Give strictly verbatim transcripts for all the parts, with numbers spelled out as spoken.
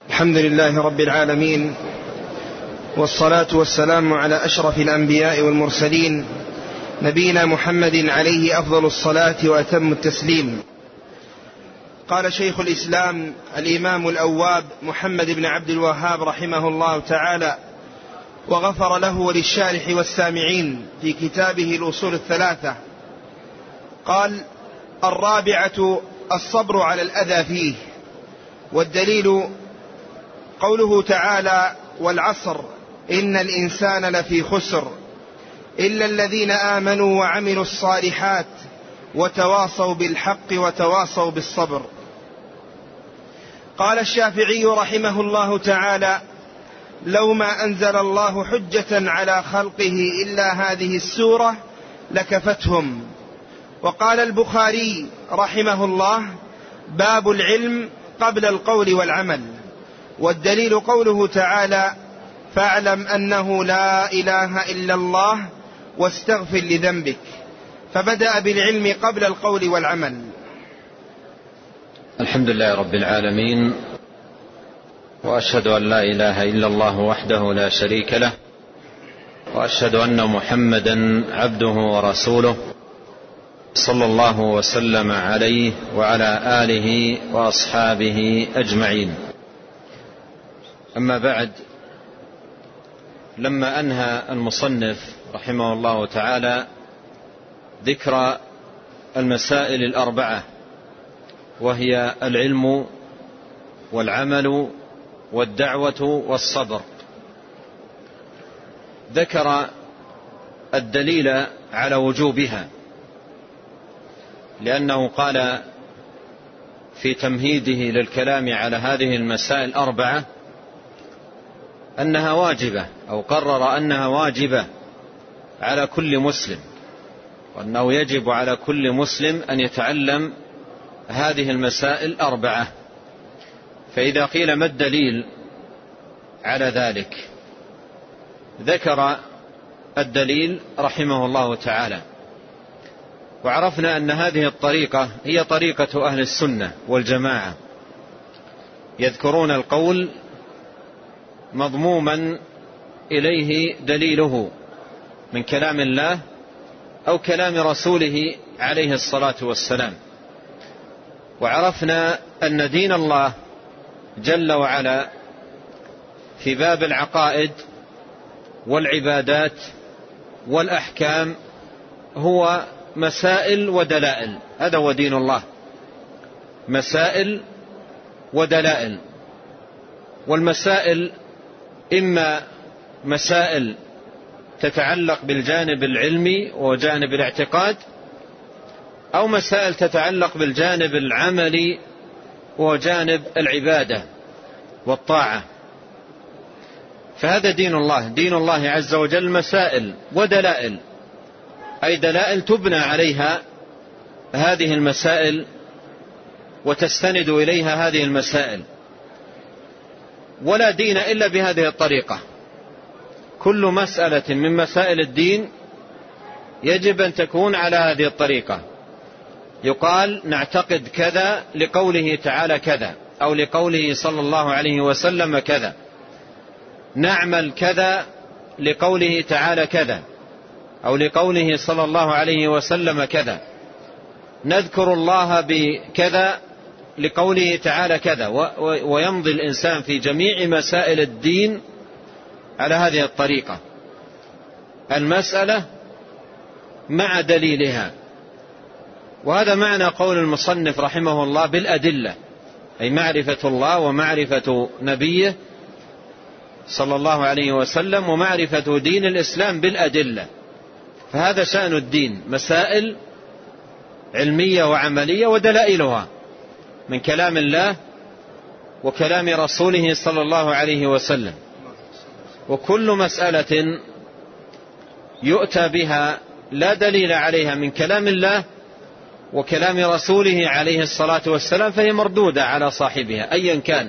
الحمد لله رب العالمين، والصلاة والسلام على أشرف الأنبياء والمرسلين، نبينا محمد عليه أفضل الصلاة وأتم التسليم. قال شيخ الإسلام الإمام الأواب محمد بن عبد الوهاب رحمه الله تعالى، وغفر له وللشارح والسامعين، في كتابه الأصول الثلاثة، قال: الرابعة الصبر على الأذى فيه. والدليل قوله تعالى: والعصر إن الإنسان لفي خسر إلا الذين آمنوا وعملوا الصالحات وتواصوا بالحق وتواصوا بالصبر. قال الشافعي رحمه الله تعالى: لو ما أنزل الله حجة على خلقه إلا هذه السورة لكفتهم. وقال البخاري رحمه الله: باب العلم قبل القول والعمل. والدليل قوله تعالى: فاعلم أنه لا إله إلا الله واستغفر لذنبك، فبدأ بالعلم قبل القول والعمل. الحمد لله رب العالمين، وأشهد أن لا إله إلا الله وحده لا شريك له، وأشهد أن محمدا عبده ورسوله، صلى الله وسلم عليه وعلى آله وأصحابه أجمعين. أما بعد، لما أنهى المصنف رحمه الله تعالى ذكر المسائل الأربعة، وهي العلم والعمل والدعوة والصبر، ذكر الدليل على وجوبها، لأنه قال في تمهيده للكلام على هذه المسائل الأربعة أنها واجبة، أو قرر أنها واجبة على كل مسلم، وأنه يجب على كل مسلم أن يتعلم هذه المسائل الأربعة. فإذا قيل ما الدليل على ذلك، ذكر الدليل رحمه الله تعالى. وعرفنا أن هذه الطريقة هي طريقة أهل السنة والجماعة، يذكرون القول مضموما إليه دليله من كلام الله أو كلام رسوله عليه الصلاة والسلام. وعرفنا أن دين الله جل وعلا في باب العقائد والعبادات والأحكام هو مسائل ودلائل. هذا هو دين الله، مسائل ودلائل. والمسائل إما مسائل تتعلق بالجانب العلمي وجانب الاعتقاد، أو مسائل تتعلق بالجانب العملي وجانب العبادة والطاعة. فهذا دين الله، دين الله عز وجل مسائل ودلائل، أي دلائل تبنى عليها هذه المسائل وتستند إليها هذه المسائل. ولا دين إلا بهذه الطريقة. كل مسألة من مسائل الدين يجب أن تكون على هذه الطريقة. يقال نعتقد كذا لقوله تعالى كذا، أو لقوله صلى الله عليه وسلم كذا. نعمل كذا لقوله تعالى كذا، أو لقوله صلى الله عليه وسلم كذا. نذكر الله بكذا لقوله تعالى كذا. ويمضي الإنسان في جميع مسائل الدين على هذه الطريقة، المسألة مع دليلها. وهذا معنى قول المصنف رحمه الله بالأدلة، أي معرفة الله ومعرفة نبيه صلى الله عليه وسلم ومعرفة دين الإسلام بالأدلة. فهذا شأن الدين، مسائل علمية وعملية ودلائلها من كلام الله وكلام رسوله صلى الله عليه وسلم. وكل مسألة يؤتى بها لا دليل عليها من كلام الله وكلام رسوله عليه الصلاة والسلام فهي مردودة على صاحبها أيا كان.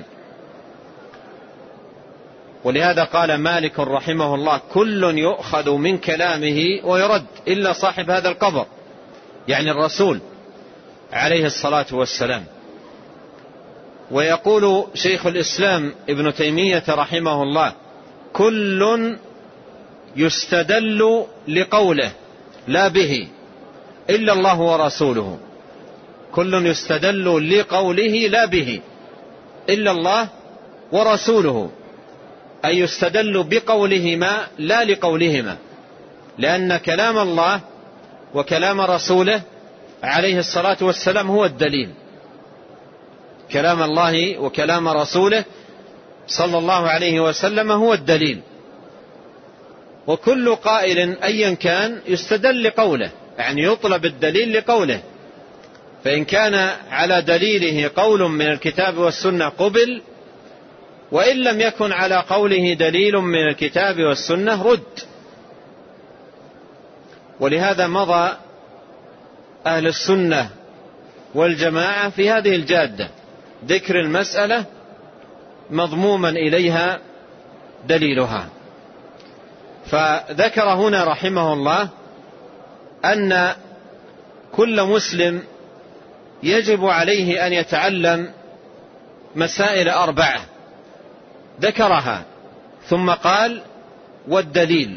ولهذا قال مالك رحمه الله: كل يؤخذ من كلامه ويرد إلا صاحب هذا القبر، يعني الرسول عليه الصلاة والسلام. ويقول شيخ الإسلام ابن تيمية رحمه الله: كل يستدل لقوله لا به إلا الله ورسوله. كل يستدل لقوله لا به إلا الله ورسوله، أي يستدل بقولهما لا لقولهما، لأن كلام الله وكلام رسوله عليه الصلاة والسلام هو الدليل. كلام الله وكلام رسوله صلى الله عليه وسلم هو الدليل، وكل قائل أيا كان يستدل لقوله، يعني يطلب الدليل لقوله، فإن كان على دليله قول من الكتاب والسنة قبل، وإن لم يكن على قوله دليل من الكتاب والسنة رد. ولهذا مضى أهل السنة والجماعة في هذه الجادة، ذكر المسألة مضموما إليها دليلها. فذكر هنا رحمه الله أن كل مسلم يجب عليه أن يتعلم مسائل أربعة ذكرها، ثم قال: والدليل.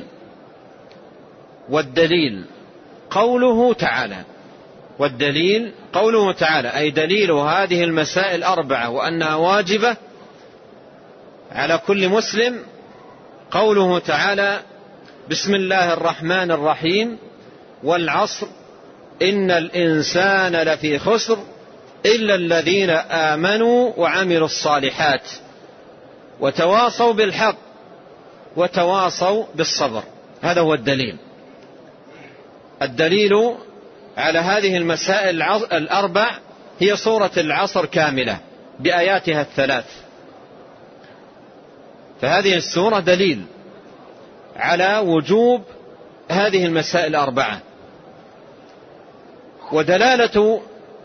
والدليل قوله تعالى، والدليل قوله تعالى، أي دليل هذه المسائل الأربعة وأنها واجبة على كل مسلم قوله تعالى: بسم الله الرحمن الرحيم، والعصر إن الإنسان لفي خسر إلا الذين آمنوا وعملوا الصالحات وتواصوا بالحق وتواصوا بالصبر. هذا هو الدليل. الدليل على هذه المسائل الأربع هي سورة العصر كاملة بآياتها الثلاث، فهذه السورة دليل على وجوب هذه المسائل الأربعة. ودلالة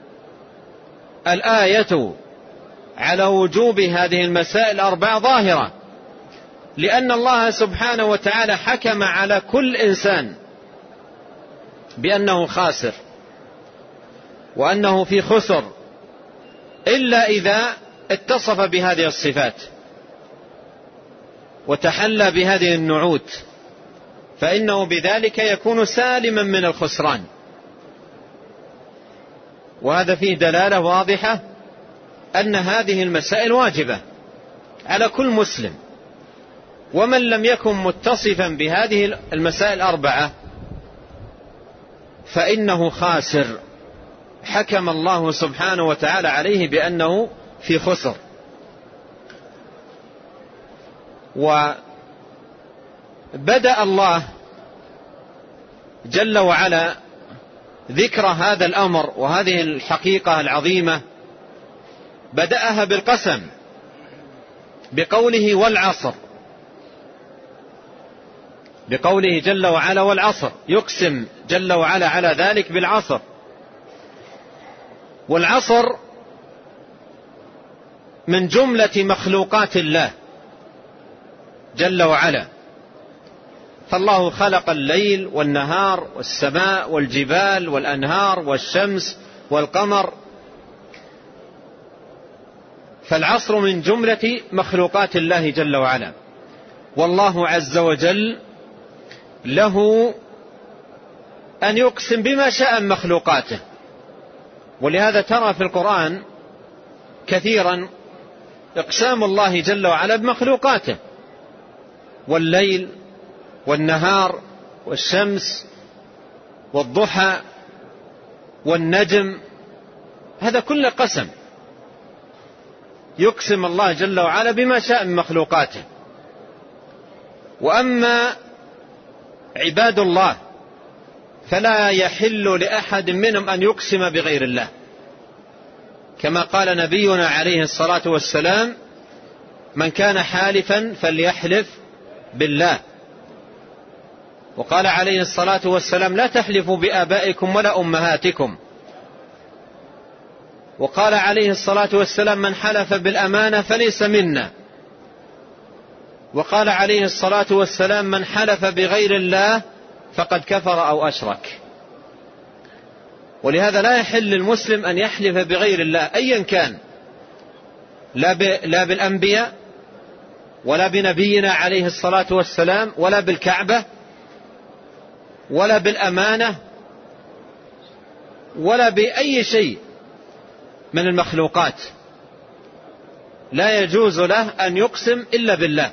الآية على وجوب هذه المسائل الأربعة ظاهرة، لأن الله سبحانه وتعالى حكم على كل إنسان بأنه خاسر وأنه في خسر إلا إذا اتصف بهذه الصفات وتحلى بهذه النعوت، فإنه بذلك يكون سالما من الخسران. وهذا فيه دلالة واضحة أن هذه المسائل واجبة على كل مسلم، ومن لم يكن متصفا بهذه المسائل الأربعة فإنه خاسر، حكم الله سبحانه وتعالى عليه بأنه في خسر. وبدأ الله جل وعلا ذكر هذا الأمر وهذه الحقيقة العظيمة، بدأها بالقسم بقوله والعصر، بقوله جل وعلا والعصر، يقسم جل وعلا على ذلك بالعصر. والعصر من جملة مخلوقات الله جل وعلا، فالله خلق الليل والنهار والسماء والجبال والأنهار والشمس والقمر، فالعصر من جملة مخلوقات الله جل وعلا. والله عز وجل له أن يقسم بما شاء من مخلوقاته، ولهذا ترى في القرآن كثيرا إقسام الله جل وعلا بمخلوقاته، والليل والنهار والشمس والضحى والنجم، هذا كله قسم، يقسم الله جل وعلا بما شاء من مخلوقاته. وأما عباد الله فلا يحل لأحد منهم أن يقسم بغير الله، كما قال نبينا عليه الصلاة والسلام: من كان حالفا فليحلف بالله. وقال عليه الصلاة والسلام: لا تحلفوا بآبائكم ولا أمهاتكم. وقال عليه الصلاة والسلام: من حلف بالأمانة فليس منا. وقال عليه الصلاة والسلام: من حلف بغير الله فقد كفر أو أشرك. ولهذا لا يحل للمسلم أن يحلف بغير الله أيا كان، لا بالأنبياء ولا بنبينا عليه الصلاة والسلام ولا بالكعبة ولا بالأمانة ولا بأي شيء من المخلوقات. لا يجوز له أن يقسم إلا بالله،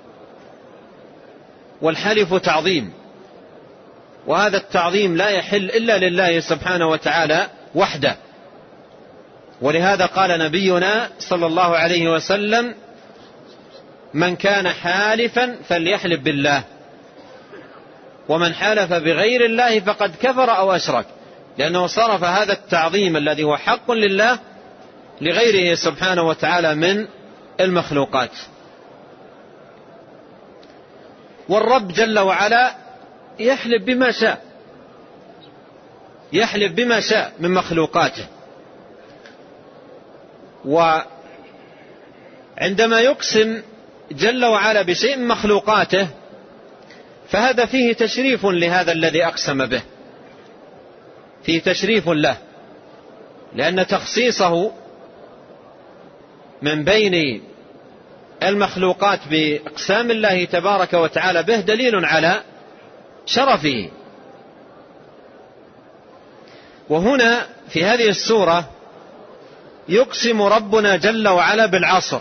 والحلف تعظيم، وهذا التعظيم لا يحل إلا لله سبحانه وتعالى وحده. ولهذا قال نبينا صلى الله عليه وسلم: من كان حالفا فليحلف بالله، ومن حلف بغير الله فقد كفر أو أشرك، لأنه صرف هذا التعظيم الذي هو حق لله لغيره سبحانه وتعالى من المخلوقات. والرب جل وعلا يحلف بما شاء، يحلف بما شاء من مخلوقاته. وعندما يقسم جل وعلا بشيء من مخلوقاته فهذا فيه تشريف لهذا الذي أقسم به، فيه تشريف له، لأن تخصيصه من بين المخلوقات بإقسام الله تبارك وتعالى به دليل على شرفه. وهنا في هذه السورة يقسم ربنا جل وعلا بالعصر،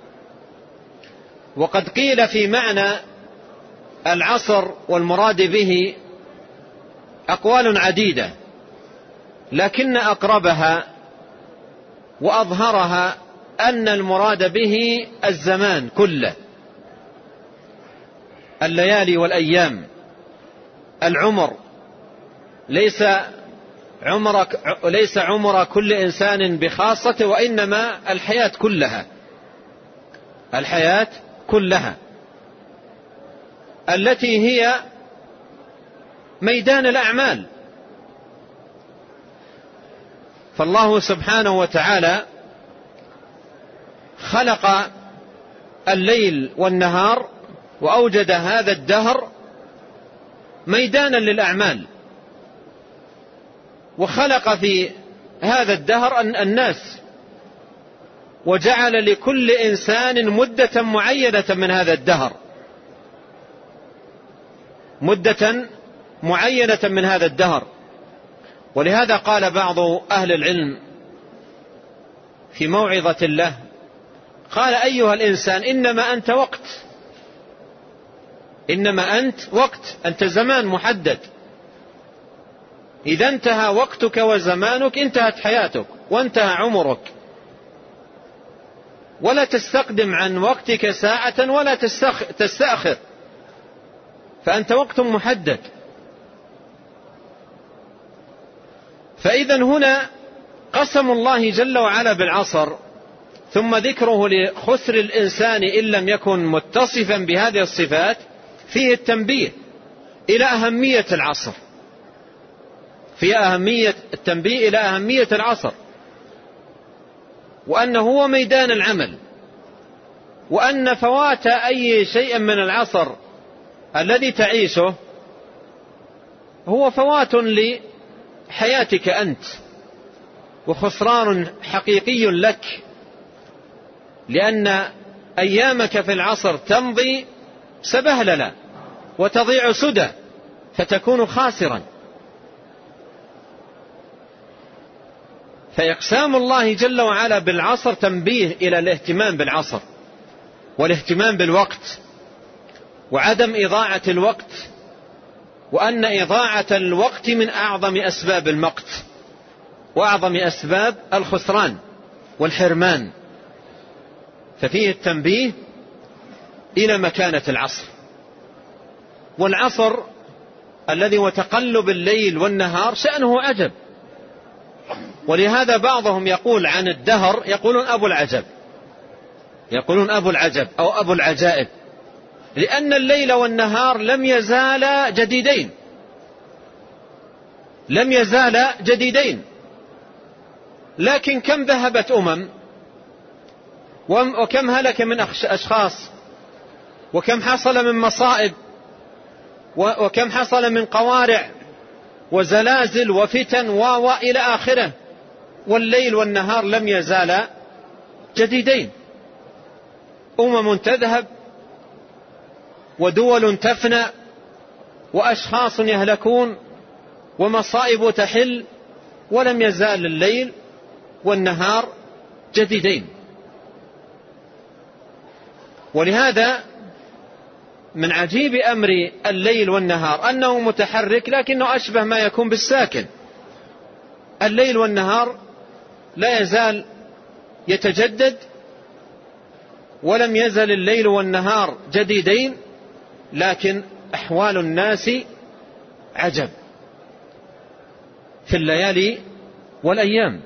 وقد قيل في معنى العصر والمراد به أقوال عديدة، لكن أقربها وأظهرها أن المراد به الزمان كله، الليالي والأيام، العمر، ليس عمر ليس عمر كل إنسان بخاصته، وإنما الحياة كلها، الحياة كلها التي هي ميدان الأعمال. فالله سبحانه وتعالى خلق الليل والنهار وأوجد هذا الدهر ميدانا للأعمال، وخلق في هذا الدهر الناس، وجعل لكل إنسان مدة معينة من هذا الدهر، مدة معينة من هذا الدهر. ولهذا قال بعض أهل العلم في موعظة له، قال: أيها الإنسان إنما أنت وقت، إنما أنت وقت، أنت زمان محدد، إذا انتهى وقتك وزمانك انتهت حياتك وانتهى عمرك، ولا تستقدم عن وقتك ساعة ولا تستأخر، فأنت وقت محدد. فإذا هنا قسم الله جل وعلا بالعصر، ثم ذكره لخسر الإنسان إن لم يكن متصفا بهذه الصفات، فيه التنبيه إلى أهمية العصر، في أهمية التنبيه إلى أهمية العصر، وأنه هو ميدان العمل، وأن فوات أي شيء من العصر الذي تعيشه هو فوات لحياتك أنت، وخسران حقيقي لك، لأن أيامك في العصر تمضي سبهللا وتضيع سدى، فتكون خاسرا. فإقسام الله جل وعلا بالعصر تنبيه إلى الاهتمام بالعصر، والاهتمام بالوقت، وعدم إضاعة الوقت، وأن إضاعة الوقت من أعظم أسباب المقت وأعظم أسباب الخسران والحرمان. ففيه التنبيه إلى مكانة العصر. والعصر الذي هو تقلب الليل والنهار شأنه عجب، ولهذا بعضهم يقول عن الدهر، يقولون أبو العجب، يقولون أبو العجب أو أبو العجائب، لأن الليل والنهار لم يزالا جديدين، لم يزالا جديدين. لكن كم ذهبت أمم، وكم هلك من أشخاص، وكم حصل من مصائب، وكم حصل من قوارع وزلازل وفتن وإلى آخره، والليل والنهار لم يزالا جديدين. أمم تذهب ودول تفنى وأشخاص يهلكون ومصائب تحل، ولم يزال الليل والنهار جديدين. ولهذا من عجيب أمر الليل والنهار أنه متحرك لكنه أشبه ما يكون بالساكن. الليل والنهار لا يزال يتجدد، ولم يزل الليل والنهار جديدين، لكن أحوال الناس عجب في الليالي والأيام.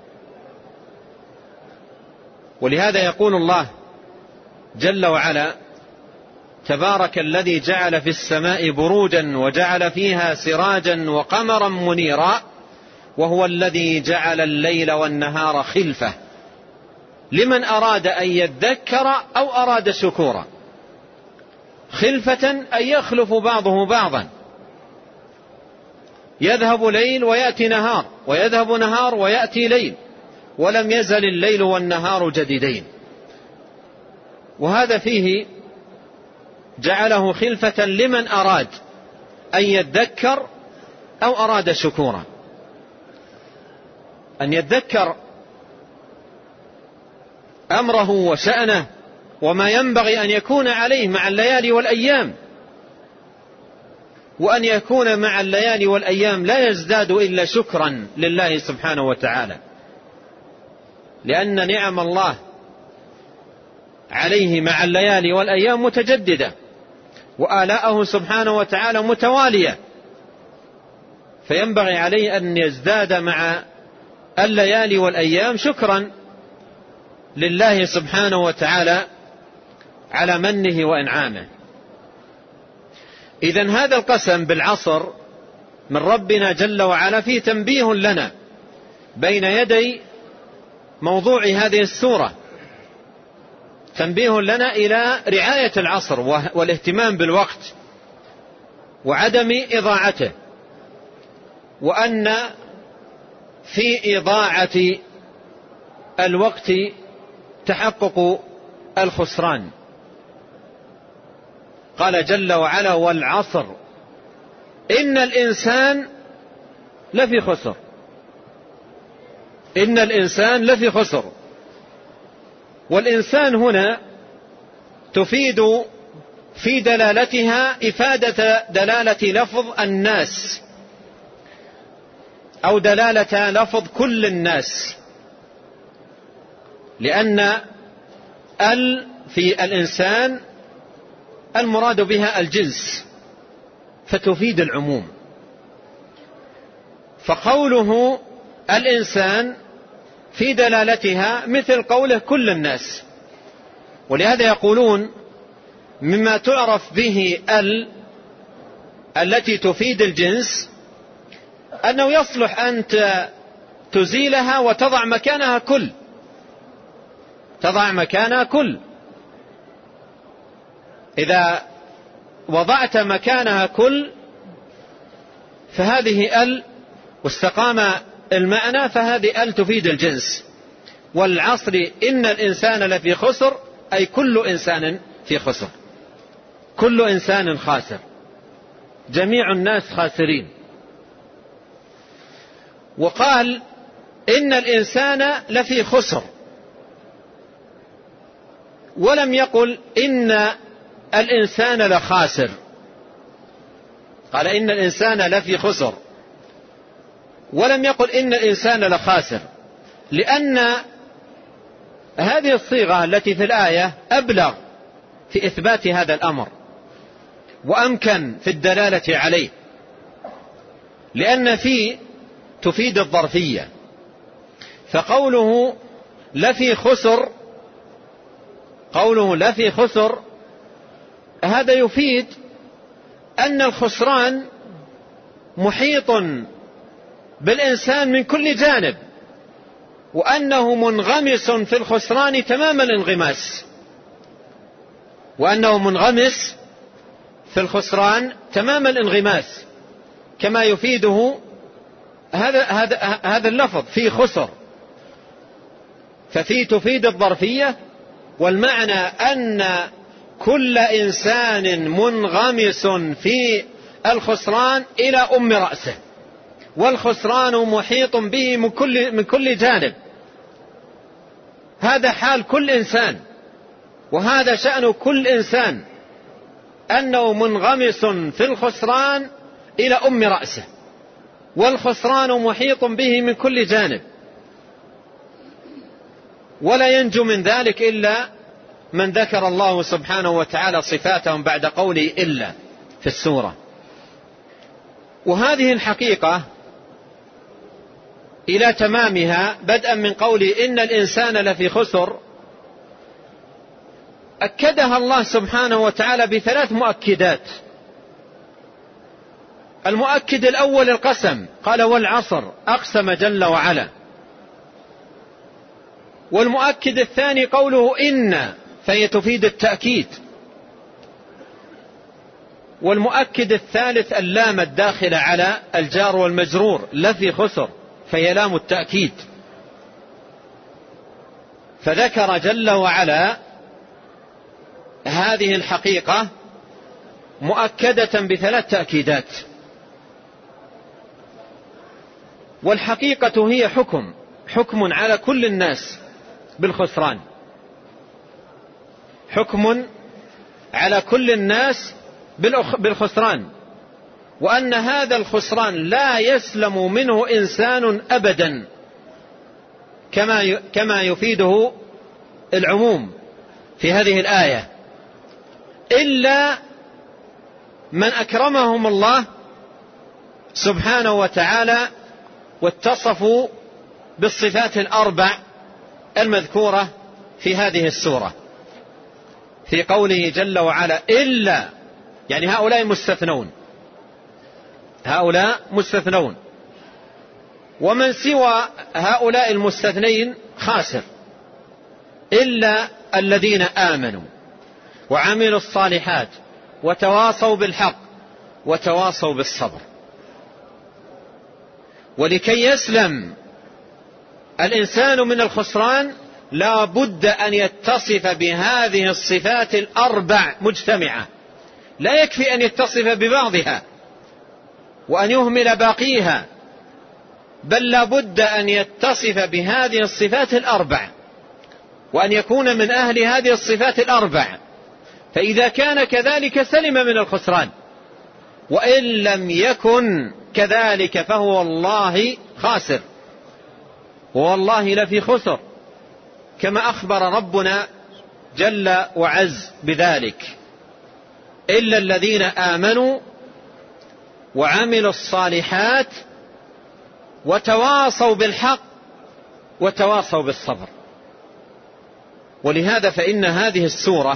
ولهذا يقول الله جل وعلا: تبارك الذي جعل في السماء بروجا وجعل فيها سراجا وقمرا منيرا وهو الذي جعل الليل والنهار خلفة لمن أراد أن يذكر أو أراد شكورا. خلفة أن يخلف بعضه بعضا، يذهب ليل ويأتي نهار، ويذهب نهار ويأتي ليل، ولم يزل الليل والنهار جديدين. وهذا فيه جعله خلفة لمن أراد أن يذكر أو أراد شكورا. أن يذكر أمره وشأنه وما ينبغي أن يكون عليه مع الليالي والأيام، وأن يكون مع الليالي والأيام لا يزداد إلا شكرا لله سبحانه وتعالى، لأن نعم الله عليه مع الليالي والأيام متجددة، وآلاءه سبحانه وتعالى متوالية، فينبغي عليه أن يزداد مع الليالي والأيام شكرا لله سبحانه وتعالى على منه وإنعامه. إذن هذا القسم بالعصر من ربنا جل وعلا فيه تنبيه لنا بين يدي موضوع هذه السورة، تنبيه لنا إلى رعاية العصر والاهتمام بالوقت وعدم إضاعته، وأن في إضاعة الوقت تحقق الخسران. قال جل وعلا: والعصر إن الإنسان لفي خسر. إن الإنسان لفي خسر. والإنسان هنا تفيد في دلالتها إفادة دلالة لفظ الناس أو دلالة لفظ كل الناس، لأن ال في الإنسان المراد بها الجنس فتفيد العموم. فقوله الإنسان في دلالتها مثل قوله كل الناس. ولهذا يقولون مما تعرف به ال التي تفيد الجنس أنه يصلح أن تزيلها وتضع مكانها كل، تضع مكانها كل. إذا وضعت مكانها كل فهذه ال واستقام المعنى، فهذه ال تفيد الجنس. والعصر إن الإنسان لفي خسر، أي كل إنسان في خسر، كل إنسان خاسر، جميع الناس خاسرين. وقال إن الإنسان لفي خسر، ولم يقل إن الإنسان لخاسر، قال إن الإنسان لفي خسر ولم يقل إن الإنسان لخاسر، لأن هذه الصيغة التي في الآية أبلغ في إثبات هذا الأمر وأمكن في الدلالة عليه، لأن في تفيد الظرفية. فقوله لفي خسر، قوله لفي خسر هذا يفيد أن الخسران محيط بالإنسان من كل جانب، وأنه منغمس في الخسران تمام الانغماس، وأنه منغمس في الخسران تمام الانغماس، كما يفيده هذا هذا هذا اللفظ في خسر. ففي تفيد الظرفية والمعنى أن كل إنسان منغمس في الخسران إلى أم رأسه، والخسران محيط به من كل, من كل جانب. هذا حال كل إنسان، وهذا شأن كل إنسان، أنه منغمس في الخسران إلى أم رأسه، والخسران محيط به من كل جانب، ولا ينجو من ذلك إلا من ذكر الله سبحانه وتعالى صفاتهم بعد قوله إلا في السورة. وهذه الحقيقة إلى تمامها بدءا من قوله إن الإنسان لفي خسر أكدها الله سبحانه وتعالى بثلاث مؤكدات. المؤكد الأول القسم، قال والعصر، أقسم جل وعلا. والمؤكد الثاني قوله إن، فهي تفيد التأكيد. والمؤكد الثالث اللام الداخلة على الجار والمجرور، لفي خسر، فهي لام التأكيد. فذكر جل وعلا هذه الحقيقة مؤكدة بثلاث تأكيدات. والحقيقة هي حكم حكم على كل الناس بالخسران، حكم على كل الناس بالخسران، وأن هذا الخسران لا يسلم منه إنسان أبدا، كما كما يفيده العموم في هذه الآية، إلا من أكرمهم الله سبحانه وتعالى واتصفوا بالصفات الأربع المذكورة في هذه السورة، في قوله جل وعلا إلا، يعني هؤلاء مستثنون، هؤلاء مستثنون، ومن سوى هؤلاء المستثنين خاسر، إلا الذين آمنوا وعملوا الصالحات وتواصوا بالحق وتواصوا بالصبر. ولكي يسلم الإنسان من الخسران لا بد أن يتصف بهذه الصفات الأربع مجتمعة، لا يكفي أن يتصف ببعضها وأن يهمل باقيها، بل لا بد أن يتصف بهذه الصفات الأربع، وأن يكون من أهل هذه الصفات الأربع. فإذا كان كذلك سلم من الخسران، وإن لم يكن كذلك فهو والله خاسر، والله لفي خسر، كما أخبر ربنا جل وعز بذلك، إلا الذين آمنوا وعملوا الصالحات وتواصوا بالحق وتواصوا بالصبر. ولهذا فإن هذه السورة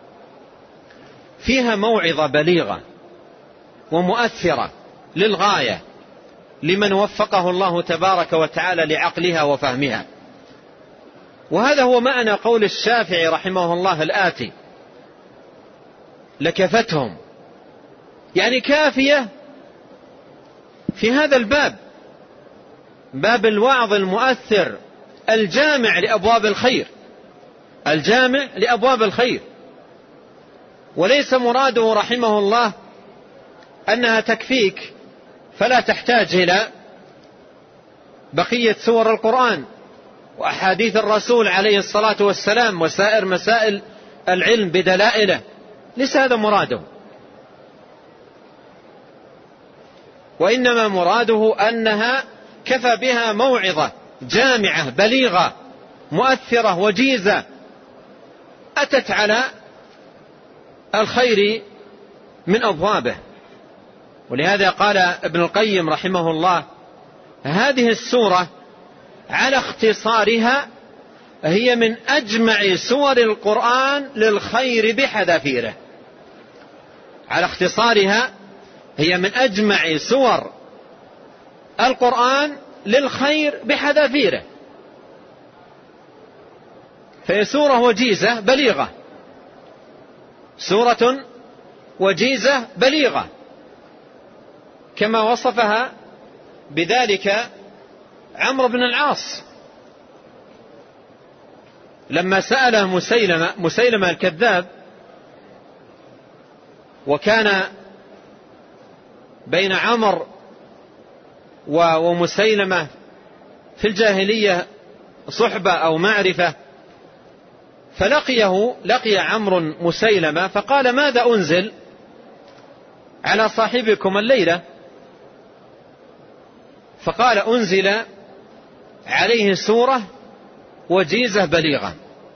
فيها موعظة بليغة ومؤثرة للغاية لمن وفقه الله تبارك وتعالى لعقلها وفهمها. وهذا هو معنى قول الشافعي رحمه الله الآتي: لكفتهم، يعني كافية في هذا الباب، باب الوعظ المؤثر الجامع لأبواب الخير، الجامع لأبواب الخير. وليس مراده رحمه الله أنها تكفيك فلا تحتاج إلى بقية سور القرآن وأحاديث الرسول عليه الصلاة والسلام وسائر مسائل العلم بدلائله، ليس هذا مراده، وإنما مراده أنها كفى بها موعظة جامعة بليغة مؤثرة وجيزة أتت على الخير من أبوابه. ولهذا قال ابن القيم رحمه الله: هذه السورة على اختصارها هي من أجمع سور القرآن للخير بحذافيره. على اختصارها هي من أجمع سور القرآن للخير بحذافيره، فهي سورة وجيزة بليغة، سورة وجيزة بليغة، كما وصفها بذلك عمرو بن العاص لما سأله مسيلمة, مسيلمة الكذاب، وكان بين عمر ومسيلمة في الجاهلية صحبة أو معرفة، فلقيه لقي عمرو مسيلمة فقال: ماذا أنزل على صاحبكم الليلة؟ فقال: أنزل عليه سورة وجيزة بليغة.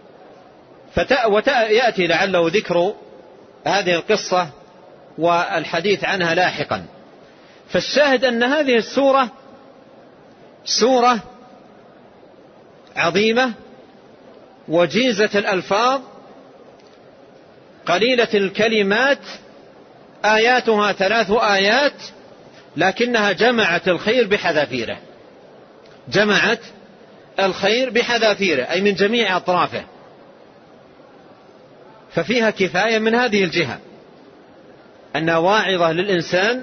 ويأتي لعله ذكر هذه القصة والحديث عنها لاحقا. فالشاهد أن هذه السورة سورة عظيمة وجيزة الألفاظ قليلة الكلمات، آياتها ثلاث آيات، لكنها جمعت الخير بحذافيره، جمعت الخير بحذافيره أي من جميع أطرافه، ففيها كفاية من هذه الجهة أنها واعظة للإنسان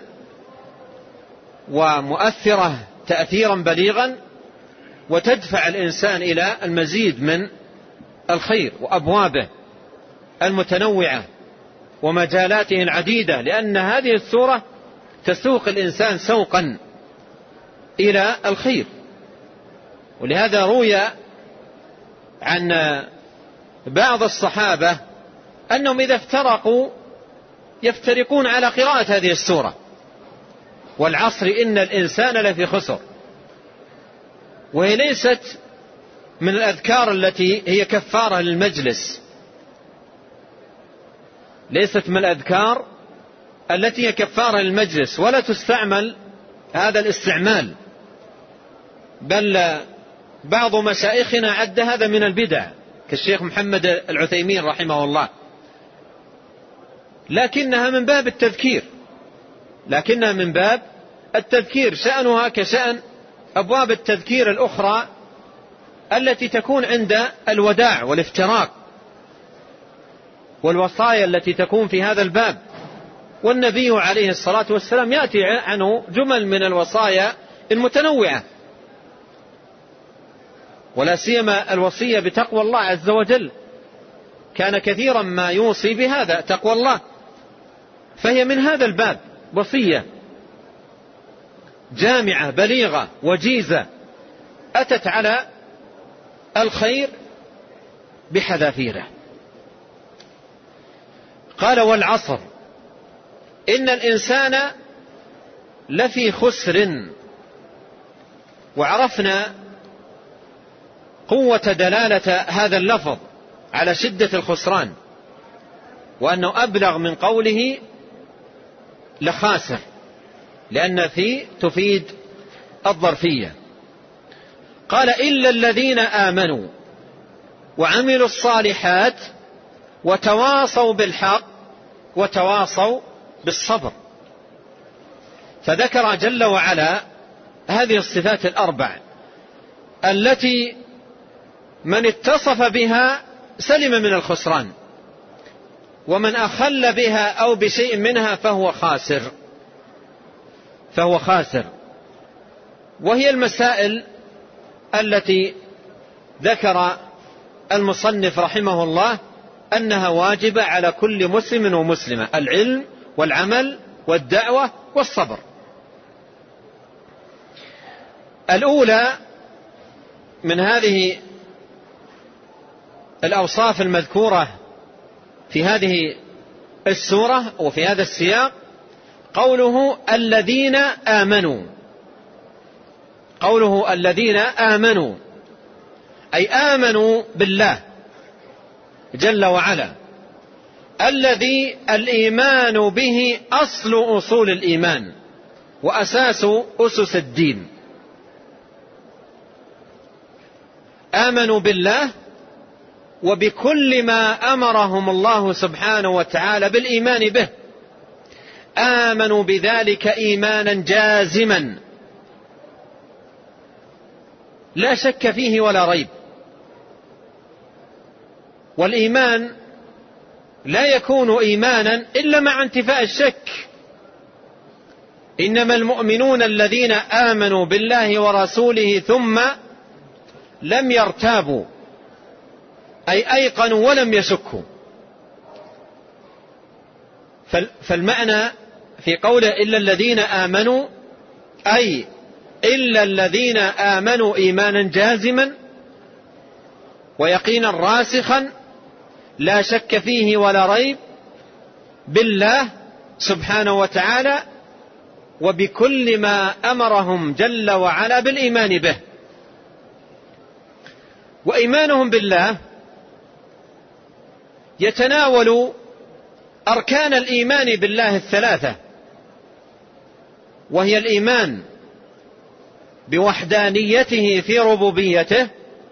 ومؤثرة تأثيرا بليغا، وتدفع الإنسان إلى المزيد من الخير وأبوابه المتنوعة ومجالاته العديدة، لأن هذه السورة تسوق الإنسان سوقا إلى الخير. ولهذا روي عن بعض الصحابة أنهم إذا افترقوا يفترقون على قراءة هذه السورة: والعصر إن الإنسان لفي خسر. وهي ليست من الأذكار التي هي كفارة للمجلس، ليست من الأذكار التي هي كفارة للمجلس، ولا تستعمل هذا الاستعمال، بل بعض مشايخنا عد هذا من البدع كالشيخ محمد العثيمين رحمه الله، لكنها من باب التذكير، لكنها من باب التذكير شأنها كشأن أبواب التذكير الأخرى التي تكون عند الوداع والافتراق والوصايا التي تكون في هذا الباب. والنبي عليه الصلاة والسلام يأتي عنه جمل من الوصايا المتنوعة، ولا سيما الوصية بتقوى الله عز وجل، كان كثيرا ما يوصي بهذا تقوى الله، فهي من هذا الباب وصية جامعة بليغة وجيزة أتت على الخير بحذافيره. قال: والعصر إن الإنسان لفي خسر. وعرفنا قوة دلالة هذا اللفظ على شدة الخسران، وأنه أبلغ من قوله لخاسر، لأن في تفيد الظرفية. قال: إلا الذين آمنوا وعملوا الصالحات وتواصوا بالحق وتواصوا بالصبر. فذكر جل وعلا هذه الصفات الأربع التي من اتصف بها سلم من الخسران، ومن أخل بها أو بشيء منها فهو خاسر، فهو خاسر. وهي المسائل التي ذكر المصنف رحمه الله أنها واجبة على كل مسلم ومسلمة: العلم والعمل والدعوة والصبر. الأولى من هذه الأوصاف المذكورة في هذه السورة وفي هذا السياق قوله الذين آمنوا. قوله الذين آمنوا أي آمنوا بالله جل وعلا، الذي الإيمان به أصل أصول الإيمان وأساس أسس الدين. آمنوا بالله وبكل ما أمرهم الله سبحانه وتعالى بالإيمان به، آمنوا بذلك إيمانا جازما لا شك فيه ولا ريب. والإيمان لا يكون إيمانا إلا مع انتفاء الشك. إنما المؤمنون الذين آمنوا بالله ورسوله ثم لم يرتابوا أي أيقنوا ولم يشكوا. فالمعنى في قوله إلا الذين آمنوا أي إلا الذين آمنوا إيمانا جازما ويقينا راسخا لا شك فيه ولا ريب بالله سبحانه وتعالى وبكل ما أمرهم جل وعلا بالإيمان به. وإيمانهم بالله يتناول أركان الإيمان بالله الثلاثة، وهي الإيمان بوحدانيته في ربوبيته،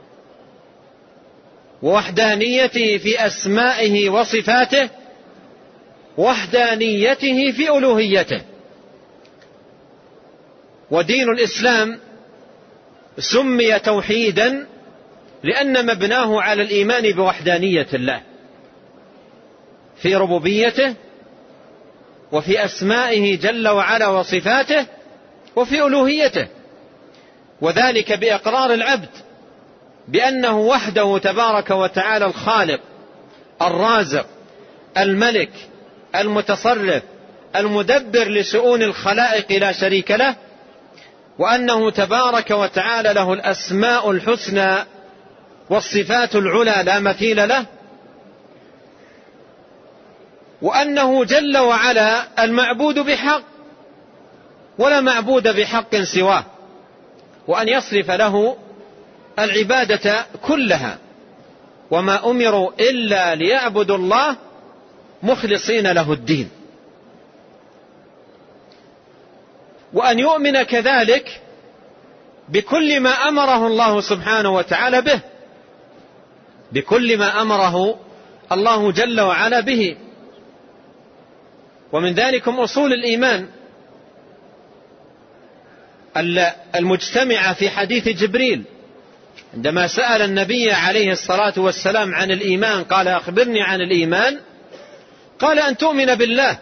ووحدانيته في أسمائه وصفاته، ووحدانيته في ألوهيته. ودين الإسلام سمي توحيدا لأن مبناه على الإيمان بوحدانية الله في ربوبيته وفي أسمائه جل وعلا وصفاته وفي ألوهيته، وذلك بإقرار العبد بأنه وحده تبارك وتعالى الخالق الرازق الملك المتصرف المدبر لشؤون الخلائق لا شريك له، وأنه تبارك وتعالى له الأسماء الحسنى والصفات العلى لا مثيل له، وأنه جل وعلا المعبود بحق ولا معبود بحق سواه، وأن يصرف له العبادة كلها، وما أمروا إلا ليعبدوا الله مخلصين له الدين. وأن يؤمن كذلك بكل ما أمره الله سبحانه وتعالى به، بكل ما أمره الله جل وعلا به. ومن ذلكم أصول الإيمان المجتمعة في حديث جبريل عندما سأل النبي عليه الصلاة والسلام عن الإيمان قال أخبرني عن الإيمان، قال أن تؤمن بالله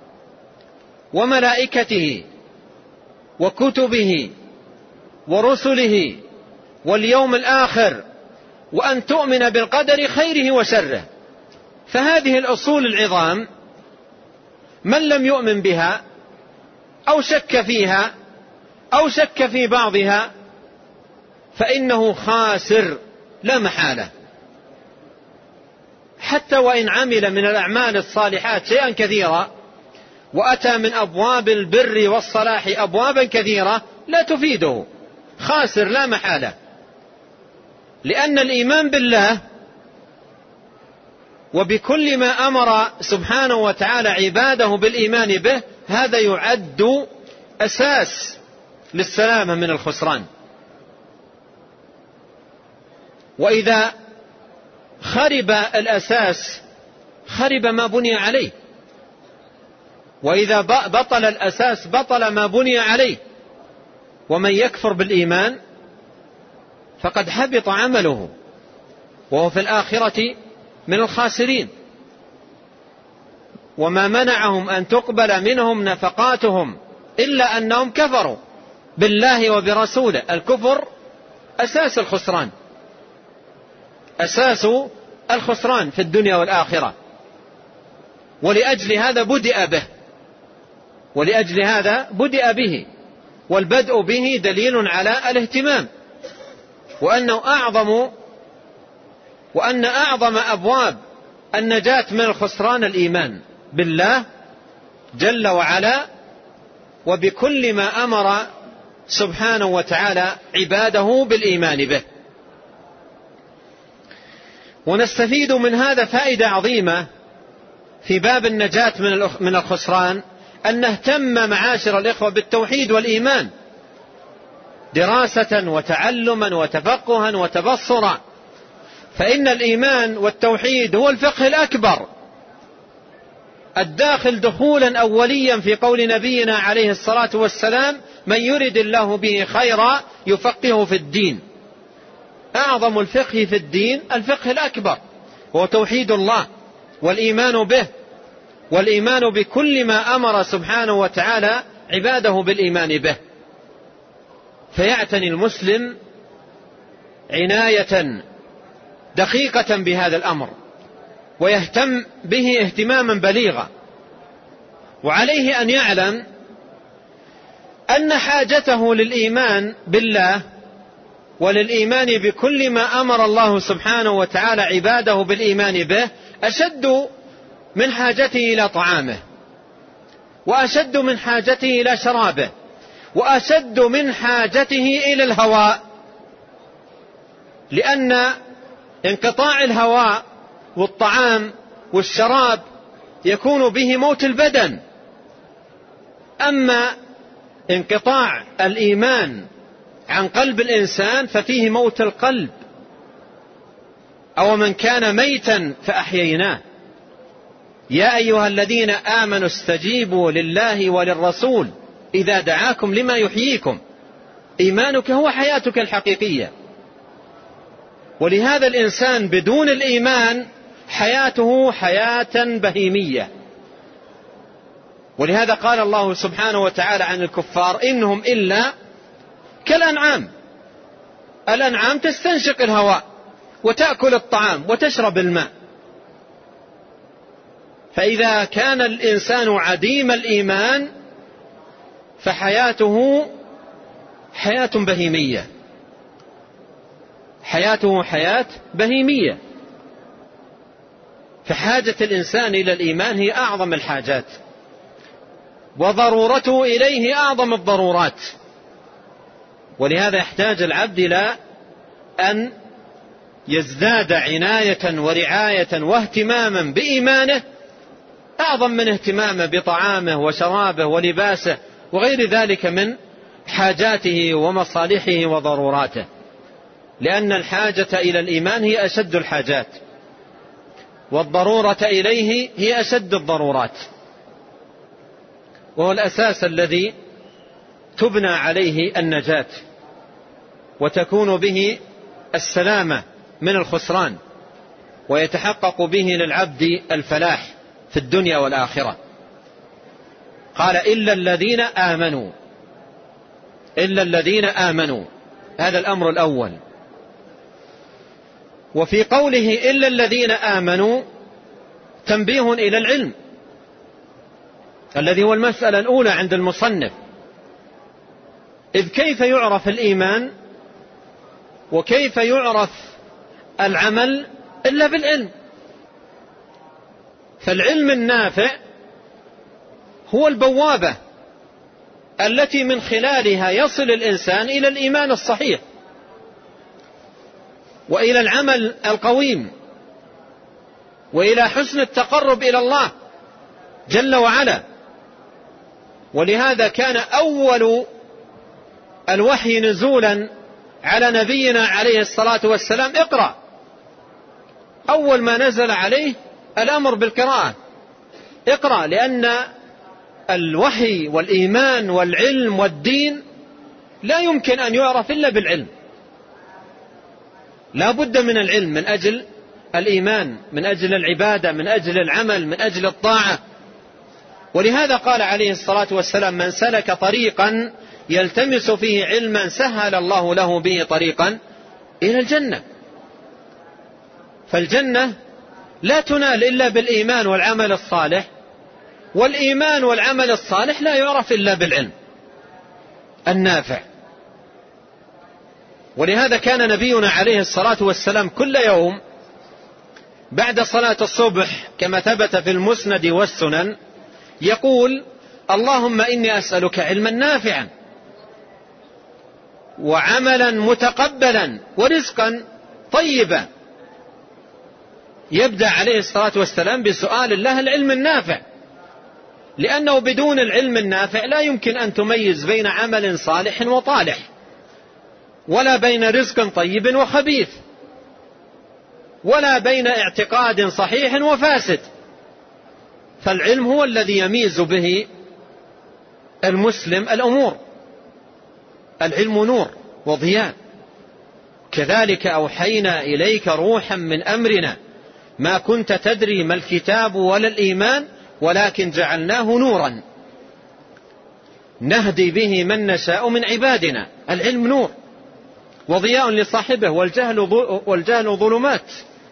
وملائكته وكتبه ورسله واليوم الآخر وأن تؤمن بالقدر خيره وشره. فهذه الأصول العظام من لم يؤمن بها أو شك فيها أو شك في بعضها فإنه خاسر لا محالة، حتى وإن عمل من الأعمال الصالحات شيئا كثيرا وأتى من أبواب البر والصلاح أبوابا كثيرة لا تفيده، خاسر لا محالة. لأن الإيمان بالله وبكل ما أمر سبحانه وتعالى عباده بالإيمان به هذا يعد أساس للسلامة من الخسران. وإذا خرب الأساس خرب ما بني عليه، وإذا بطل الأساس بطل ما بني عليه. ومن يكفر بالإيمان فقد حبط عمله وهو في الآخرة من الخاسرين. وما منعهم أن تقبل منهم نفقاتهم إلا أنهم كفروا بالله وبرسوله. الكفر أساس الخسران، أساس الخسران في الدنيا والآخرة، ولأجل هذا بدأ به ولأجل هذا بدأ به والبدء به دليل على الاهتمام، وأنه أعظم وأن أعظم أبواب النجاة من الخسران الإيمان بالله جل وعلا وبكل ما أمر سبحانه وتعالى عباده بالإيمان به. ونستفيد من هذا فائدة عظيمة في باب النجاة من الخسران، أن نهتم معاشر الإخوة بالتوحيد والإيمان دراسة وتعلما وتفقها وتبصرا، فإن الإيمان والتوحيد هو الفقه الأكبر الداخل دخولا أوليا في قول نبينا عليه الصلاة والسلام من يرد الله به خيرا يفقهه في الدين. أعظم الفقه في الدين الفقه الأكبر هو توحيد الله والإيمان به، والإيمان بكل ما أمر سبحانه وتعالى عباده بالإيمان به. فيعتني المسلم عناية دقيقة بهذا الأمر ويهتم به اهتماما بليغا، وعليه أن يعلم أن حاجته للإيمان بالله وللإيمان بكل ما أمر الله سبحانه وتعالى عباده بالإيمان به أشد من حاجته إلى طعامه، وأشد من حاجته إلى شرابه، وأشد من حاجته إلى الهواء، لأن انقطاع الهواء والطعام والشراب يكون به موت البدن. أما انقطاع الإيمان عن قلب الإنسان ففيه موت القلب. أو من كان ميتا فأحييناه. يا أيها الذين آمنوا استجيبوا لله وللرسول إذا دعاكم لما يحييكم. إيمانك هو حياتك الحقيقية. ولهذا الإنسان بدون الإيمان حياته حياة بهيمية. ولهذا قال الله سبحانه وتعالى عن الكفار إنهم إلا كالأنعام. الأنعام تستنشق الهواء وتأكل الطعام وتشرب الماء. فإذا كان الإنسان عديم الإيمان فحياته حياة بهيمية، حياته حياة بهيمية. فحاجة الإنسان إلى الإيمان هي أعظم الحاجات، وضرورته إليه أعظم الضرورات. ولهذا يحتاج العبد إلى أن يزداد عناية ورعاية واهتماما بإيمانه أعظم من اهتمامه بطعامه وشرابه ولباسه وغير ذلك من حاجاته ومصالحه وضروراته، لأن الحاجة إلى الإيمان هي أشد الحاجات، والضرورة إليه هي أشد الضرورات، وهو الأساس الذي تبنى عليه النجاة وتكون به السلامة من الخسران، ويتحقق به للعبد الفلاح في الدنيا والآخرة. قال إلا الذين آمنوا، إلا الذين آمنوا، هذا الأمر الأول. وفي قوله إلا الذين آمنوا تنبيه إلى العلم الذي هو المسألة الأولى عند المصنف. إذ كيف يعرف الإيمان وكيف يعرف العمل إلا بالعلم؟ فالعلم النافع هو البوابة التي من خلالها يصل الإنسان إلى الإيمان الصحيح وإلى العمل القويم وإلى حسن التقرب إلى الله جل وعلا. ولهذا كان أول الوحي نزولا على نبينا عليه الصلاة والسلام اقرأ. أول ما نزل عليه الأمر بالقراءة، اقرأ، لأن الوحي والإيمان والعلم والدين لا يمكن أن يعرف إلا بالعلم. لا بد من العلم من أجل الإيمان، من أجل العبادة، من أجل العمل، من أجل الطاعة. ولهذا قال عليه الصلاة والسلام من سلك طريقا يلتمس فيه علما سهل الله له به طريقا إلى الجنة. فالجنة لا تنال إلا بالإيمان والعمل الصالح، والإيمان والعمل الصالح لا يعرف إلا بالعلم النافع. ولهذا كان نبينا عليه الصلاة والسلام كل يوم بعد صلاة الصبح كما ثبت في المسند والسنن يقول اللهم إني أسألك علما نافعا وعملا متقبلا ورزقا طيبا. يبدأ عليه الصلاة والسلام بسؤال الله العلم النافع، لأنه بدون العلم النافع لا يمكن أن تميز بين عمل صالح وطالح، ولا بين رزق طيب وخبيث، ولا بين اعتقاد صحيح وفاسد. فالعلم هو الذي يميز به المسلم الأمور. العلم نور وضياء. كذلك أوحينا إليك روحا من أمرنا ما كنت تدري ما الكتاب ولا الإيمان ولكن جعلناه نورا نهدي به من نشاء من عبادنا. العلم نور وضياء لصاحبه، والجهل والجهل ظلمات.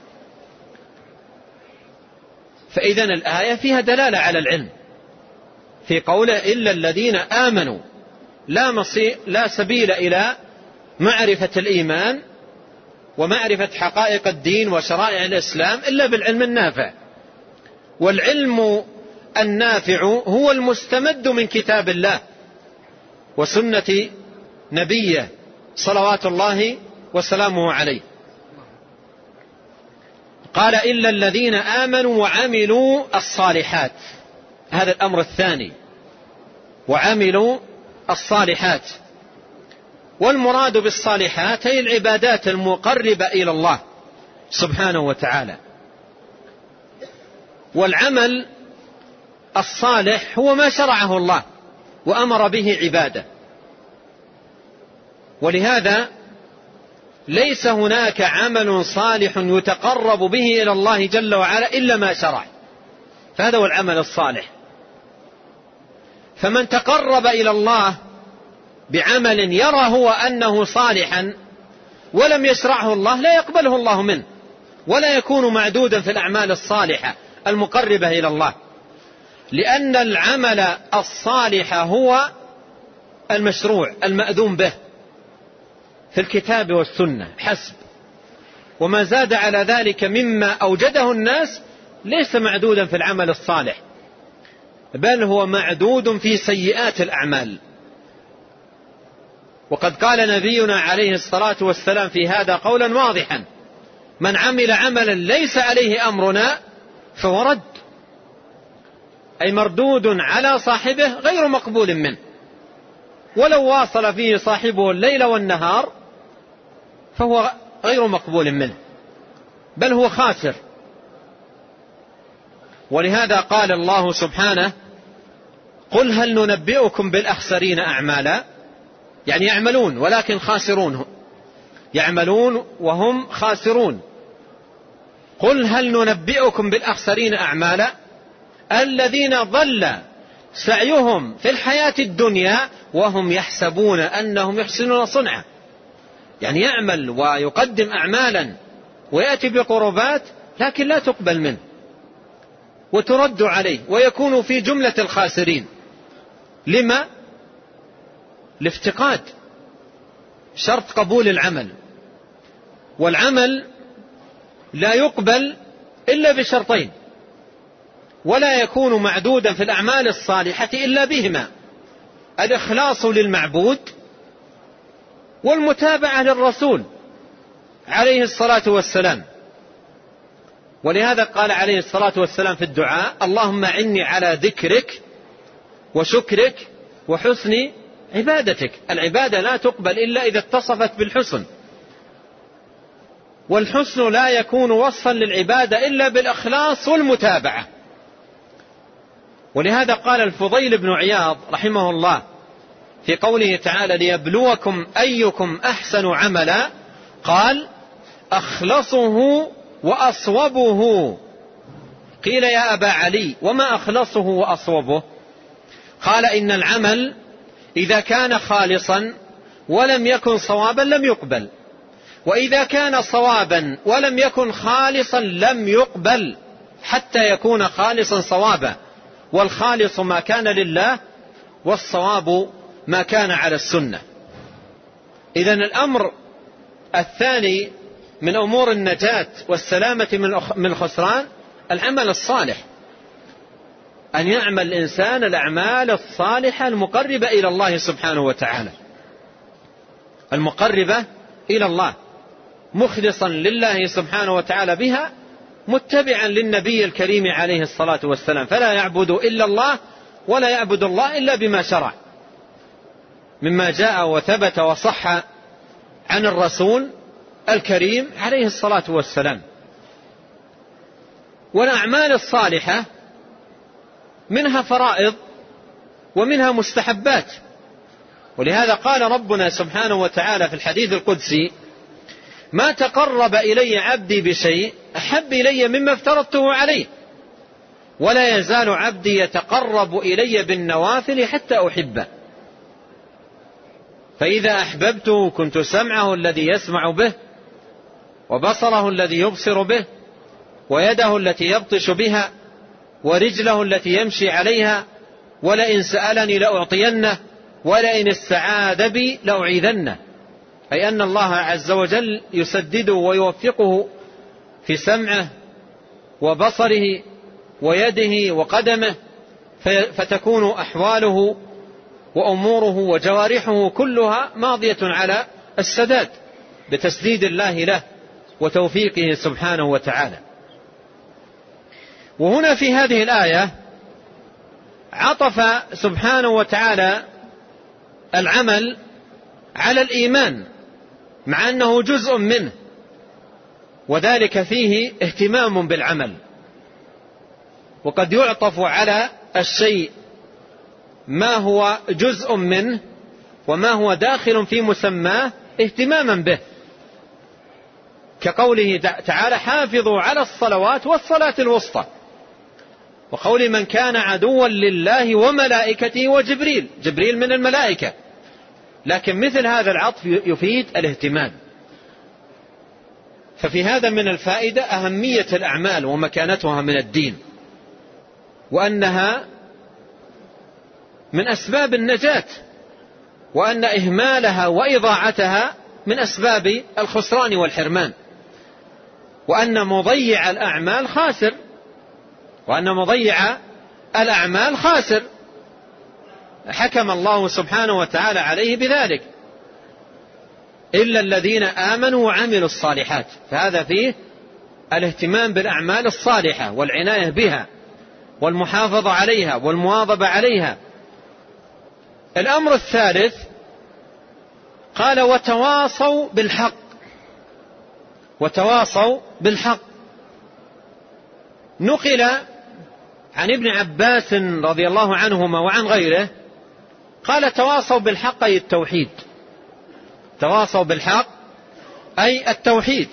فإذن الآية فيها دلالة على العلم في قوله إلا الذين آمنوا، لا مصير لا سبيل إلى معرفة الإيمان ومعرفة حقائق الدين وشرائع الإسلام إلا بالعلم النافع. والعلم النافع هو المستمد من كتاب الله وسنة نبيه صلوات الله وسلامه عليه. قال إلا الذين آمنوا وعملوا الصالحات، هذا الأمر الثاني، وعملوا الصالحات. والمراد بالصالحات هي العبادات المقربة إلى الله سبحانه وتعالى. والعمل الصالح هو ما شرعه الله وأمر به عباده، ولهذا ليس هناك عمل صالح يتقرب به إلى الله جل وعلا إلا ما شرع، فهذا هو العمل الصالح. فمن تقرب إلى الله بعمل يرى هو أنه صالحا ولم يشرعه الله لا يقبله الله منه، ولا يكون معدودا في الأعمال الصالحة المقربة إلى الله، لأن العمل الصالح هو المشروع المأذون به في الكتاب والسنة حسب، وما زاد على ذلك مما أوجده الناس ليس معدودا في العمل الصالح، بل هو معدود في سيئات الأعمال. وقد قال نبينا عليه الصلاة والسلام في هذا قولا واضحا: من عمل عملا ليس عليه أمرنا فهو رد، أي مردود على صاحبه غير مقبول منه، ولو واصل فيه صاحبه الليل والنهار فهو غير مقبول منه، بل هو خاسر. ولهذا قال الله سبحانه: قل هل ننبئكم بالأخسرين أعمالا، يعني يعملون ولكن خاسرون، يعملون وهم خاسرون. قل هل ننبئكم بالأخسرين أعمالا الذين ضل سعيهم في الحياة الدنيا وهم يحسبون أنهم يحسنون صنعا، يعني يعمل ويقدم أعمالا ويأتي بقربات لكن لا تقبل منه وترد عليه ويكون في جملة الخاسرين. لما؟ لافتقاد شرط قبول العمل، والعمل لا يقبل إلا بشرطين، ولا يكون معدودا في الأعمال الصالحة إلا بهما: الإخلاص للمعبود والمتابعة للرسول عليه الصلاة والسلام. ولهذا قال عليه الصلاة والسلام في الدعاء: اللهم أعني على ذكرك وشكرك وحسن عبادتك. العبادة لا تقبل إلا إذا اتصفت بالحسن، والحسن لا يكون وصفا للعبادة إلا بالإخلاص والمتابعة. ولهذا قال الفضيل بن عياض رحمه الله في قوله تعالى: ليبلوكم أيكم أحسن عملا، قال: أخلصه وأصوبه. قيل: يا أبا علي وما أخلصه وأصوبه؟ قال: إن العمل إذا كان خالصا ولم يكن صوابا لم يقبل، وإذا كان صوابا ولم يكن خالصا لم يقبل حتى يكون خالصا صوابا، والخالص ما كان لله والصواب ما كان على السنة. إذن الأمر الثاني من أمور النجاة والسلامة من الخسران العمل الصالح، أن يعمل الإنسان الأعمال الصالحة المقربة إلى الله سبحانه وتعالى، المقربة إلى الله، مخلصا لله سبحانه وتعالى بها، متبعا للنبي الكريم عليه الصلاة والسلام، فلا يعبد إلا الله ولا يعبد الله إلا بما شرع مما جاء وثبت وصح عن الرسول الكريم عليه الصلاة والسلام. والأعمال الصالحة منها فرائض ومنها مستحبات، ولهذا قال ربنا سبحانه وتعالى في الحديث القدسي: ما تقرب إلي عبدي بشيء أحب إلي مما افترضته عليه، ولا يزال عبدي يتقرب إلي بالنوافل حتى أحبه. فإذا أحببته كنت سمعه الذي يسمع به، وبصره الذي يبصر به، ويده التي يبطش بها، ورجله التي يمشي عليها، ولئن سألني لأعطينه، ولئن استعاذ بي لأعيذنه. أي أن الله عز وجل يسدده ويوفقه في سمعه وبصره ويده وقدمه، فتكون أحواله وأموره وجوارحه كلها ماضية على السداد بتسديد الله له وتوفيقه سبحانه وتعالى. وهنا في هذه الآية عطف سبحانه وتعالى العمل على الإيمان مع أنه جزء منه، وذلك فيه اهتمام بالعمل. وقد يعطف على الشيء ما هو جزء منه وما هو داخل في مسماه اهتماما به، كقوله تعالى حافظوا على الصلوات والصلاة الوسطى، وقول من كان عدوا لله وملائكته وجبريل، جبريل من الملائكة، لكن مثل هذا العطف يفيد الاهتمام. ففي هذا من الفائدة أهمية الأعمال ومكانتها من الدين، وأنها من أسباب النجاة، وأن إهمالها وإضاعتها من أسباب الخسران والحرمان، وأن مضيع الأعمال خاسر، وأن مضيع الأعمال خاسر، حكم الله سبحانه وتعالى عليه بذلك، إلا الذين آمنوا وعملوا الصالحات. فهذا فيه الاهتمام بالأعمال الصالحة والعناية بها والمحافظة عليها والمواظبة عليها. الأمر الثالث قال وتواصوا بالحق، وتواصوا بالحق. نقل عن ابن عباس رضي الله عنهما وعن غيره قال تواصوا بالحق أي التوحيد، تواصوا بالحق أي التوحيد.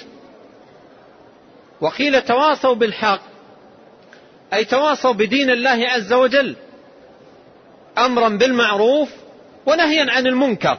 وقيل تواصوا بالحق أي تواصوا بدين الله عز وجل، أمرا بالمعروف ونهيا عن المنكر.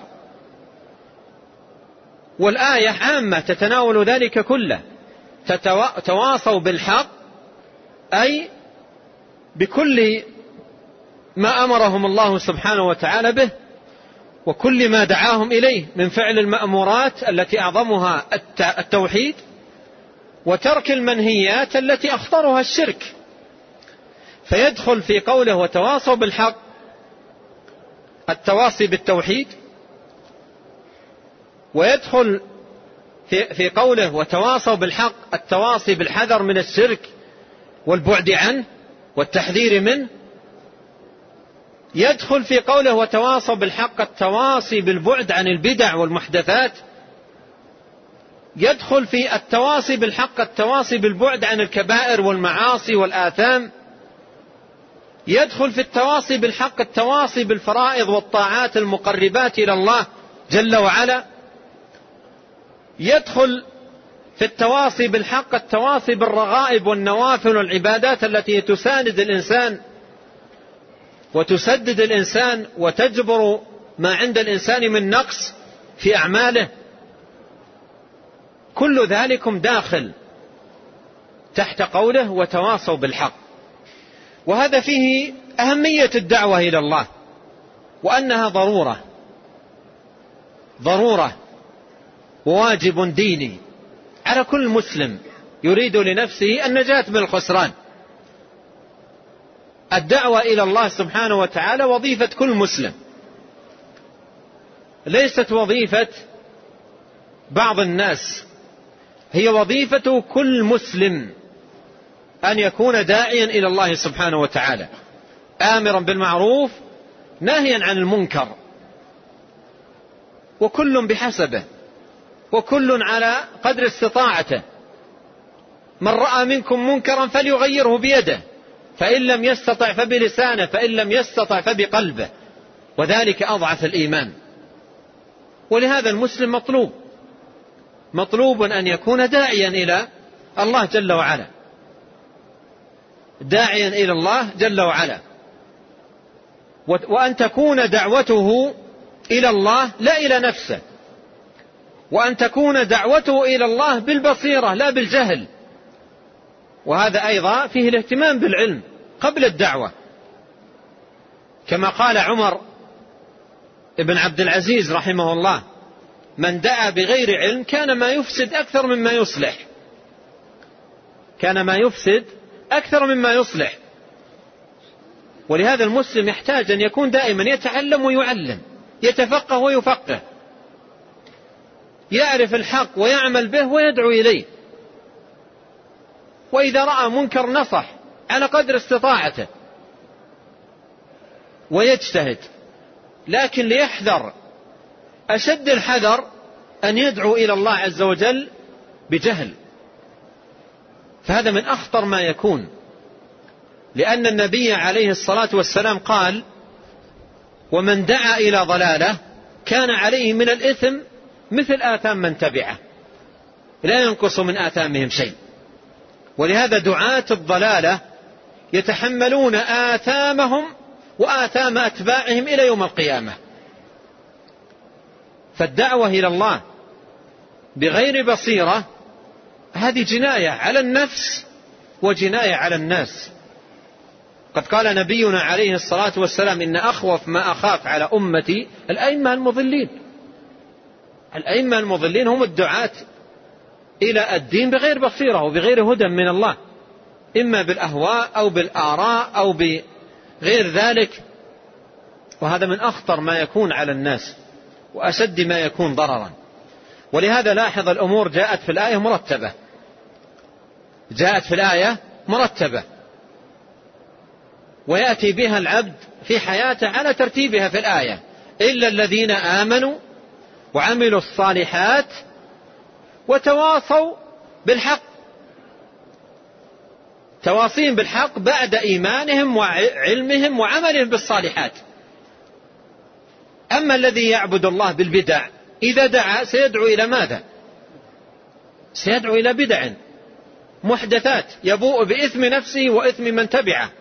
والآية عامة تتناول ذلك كله، تواصوا بالحق أي بكل ما أمرهم الله سبحانه وتعالى به، وكل ما دعاهم إليه من فعل المأمورات التي أعظمها التوحيد، وترك المنهيات التي أخطرها الشرك. فيدخل في قوله وتواصوا بالحق التواصي بالتوحيد، ويدخل في, في قوله وتواصوا بالحق التواصي بالحذر من الشرك والبعد عنه والتحذير منه. يدخل في قوله وتواصوا بالحق التواصي بالبعد عن البدع والمحدثات. يدخل في التواصي بالحق التواصي بالبعد عن الكبائر والمعاصي والآثام. يدخل في التواصي بالحق التواصي بالفرائض والطاعات المقربات إلى الله جل وعلا. يدخل في التواصي بالحق التواصي بالرغائب والنوافل والعبادات التي تساند الإنسان وتسدد الإنسان وتجبر ما عند الإنسان من نقص في أعماله. كل ذلكم داخل تحت قوله وتواصوا بالحق. وهذا فيه أهمية الدعوة إلى الله، وأنها ضرورة ضرورة وواجب ديني على كل مسلم يريد لنفسه النجاة من الخسران. الدعوة إلى الله سبحانه وتعالى وظيفة كل مسلم، ليست وظيفة بعض الناس، هي وظيفة كل مسلم أن يكون داعيا إلى الله سبحانه وتعالى، آمرا بالمعروف ناهيا عن المنكر، وكل بحسبه، وكل على قدر استطاعته. من رأى منكم منكرا فليغيره بيده، فإن لم يستطع فبلسانه، فإن لم يستطع فبقلبه، وذلك أضعف الإيمان. ولهذا المسلم مطلوب مطلوب أن يكون داعيا إلى الله جل وعلا، داعيا إلى الله جل وعلا، وأن تكون دعوته إلى الله لا إلى نفسه، وأن تكون دعوته إلى الله بالبصيرة لا بالجهل. وهذا أيضا فيه الاهتمام بالعلم قبل الدعوة، كما قال عمر ابن عبد العزيز رحمه الله: من دعا بغير علم كان ما يفسد أكثر مما يصلح. كان ما يفسد أكثر مما يصلح. ولهذا المسلم يحتاج أن يكون دائما يتعلم ويعلم، يتفقه ويفقه، يعرف الحق ويعمل به ويدعو إليه، وإذا رأى منكر نصح على قدر استطاعته ويجتهد، لكن ليحذر أشد الحذر أن يدعو إلى الله عز وجل بجهل، فهذا من أخطر ما يكون، لأن النبي عليه الصلاة والسلام قال: ومن دعا إلى ضلالة كان عليه من الإثم مثل آثام من تبعه لا ينقص من آثامهم شيء. ولهذا دعاة الضلالة يتحملون آثامهم وآثام أتباعهم إلى يوم القيامة. فالدعوة إلى الله بغير بصيرة هذه جناية على النفس وجناية على الناس. قد قال نبينا عليه الصلاة والسلام: إن أخوف ما أخاف على أمتي الأئمة المضلين. الأئمة المضلين هم الدعاة إلى الدين بغير بصيرة وبغير هدى من الله، إما بالأهواء أو بالآراء أو بغير ذلك، وهذا من أخطر ما يكون على الناس وأشد ما يكون ضررا. ولهذا لاحظ الأمور جاءت في الآية مرتبة، جاءت في الآية مرتبة، ويأتي بها العبد في حياته على ترتيبها في الآية: إلا الذين آمنوا وعملوا الصالحات وتواصوا بالحق. تواصين بالحق بعد إيمانهم وعلمهم وعملهم بالصالحات. أما الذي يعبد الله بالبدع إذا دعا سيدعو إلى ماذا؟ سيدعو إلى بدع محدثات يبوء بإثم نفسه وإثم من تبعه.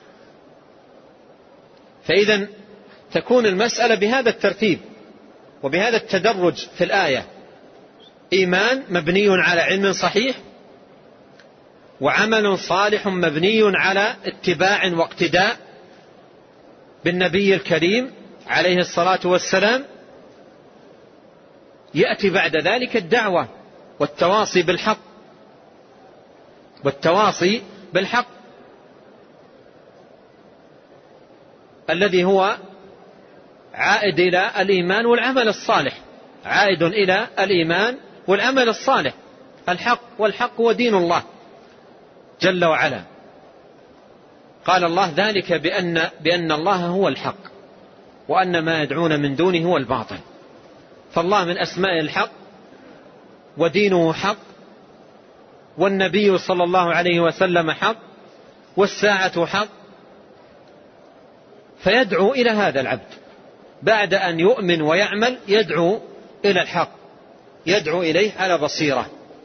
فإذا تكون المسألة بهذا الترتيب وبهذا التدرج في الآية: إيمان مبني على علم صحيح، وعمل صالح مبني على اتباع واقتداء بالنبي الكريم عليه الصلاة والسلام. يأتي بعد ذلك الدعوة والتواصي بالحق والتواصي بالحق الذي هو عائد إلى الإيمان والعمل الصالح، عائد إلى الإيمان والعمل الصالح. الحق، والحق هو دين الله جل وعلا. قال الله: ذلك بأن, بأن الله هو الحق وأن ما يدعون من دونه هو الباطل. فالله من أسماء الحق ودينه حق، والنبي صلى الله عليه وسلم حق، والساعة حق. فيدعو إلى هذا العبد بعد أن يؤمن ويعمل، يدعو إلى الحق، يدعو إليه على بصيرة.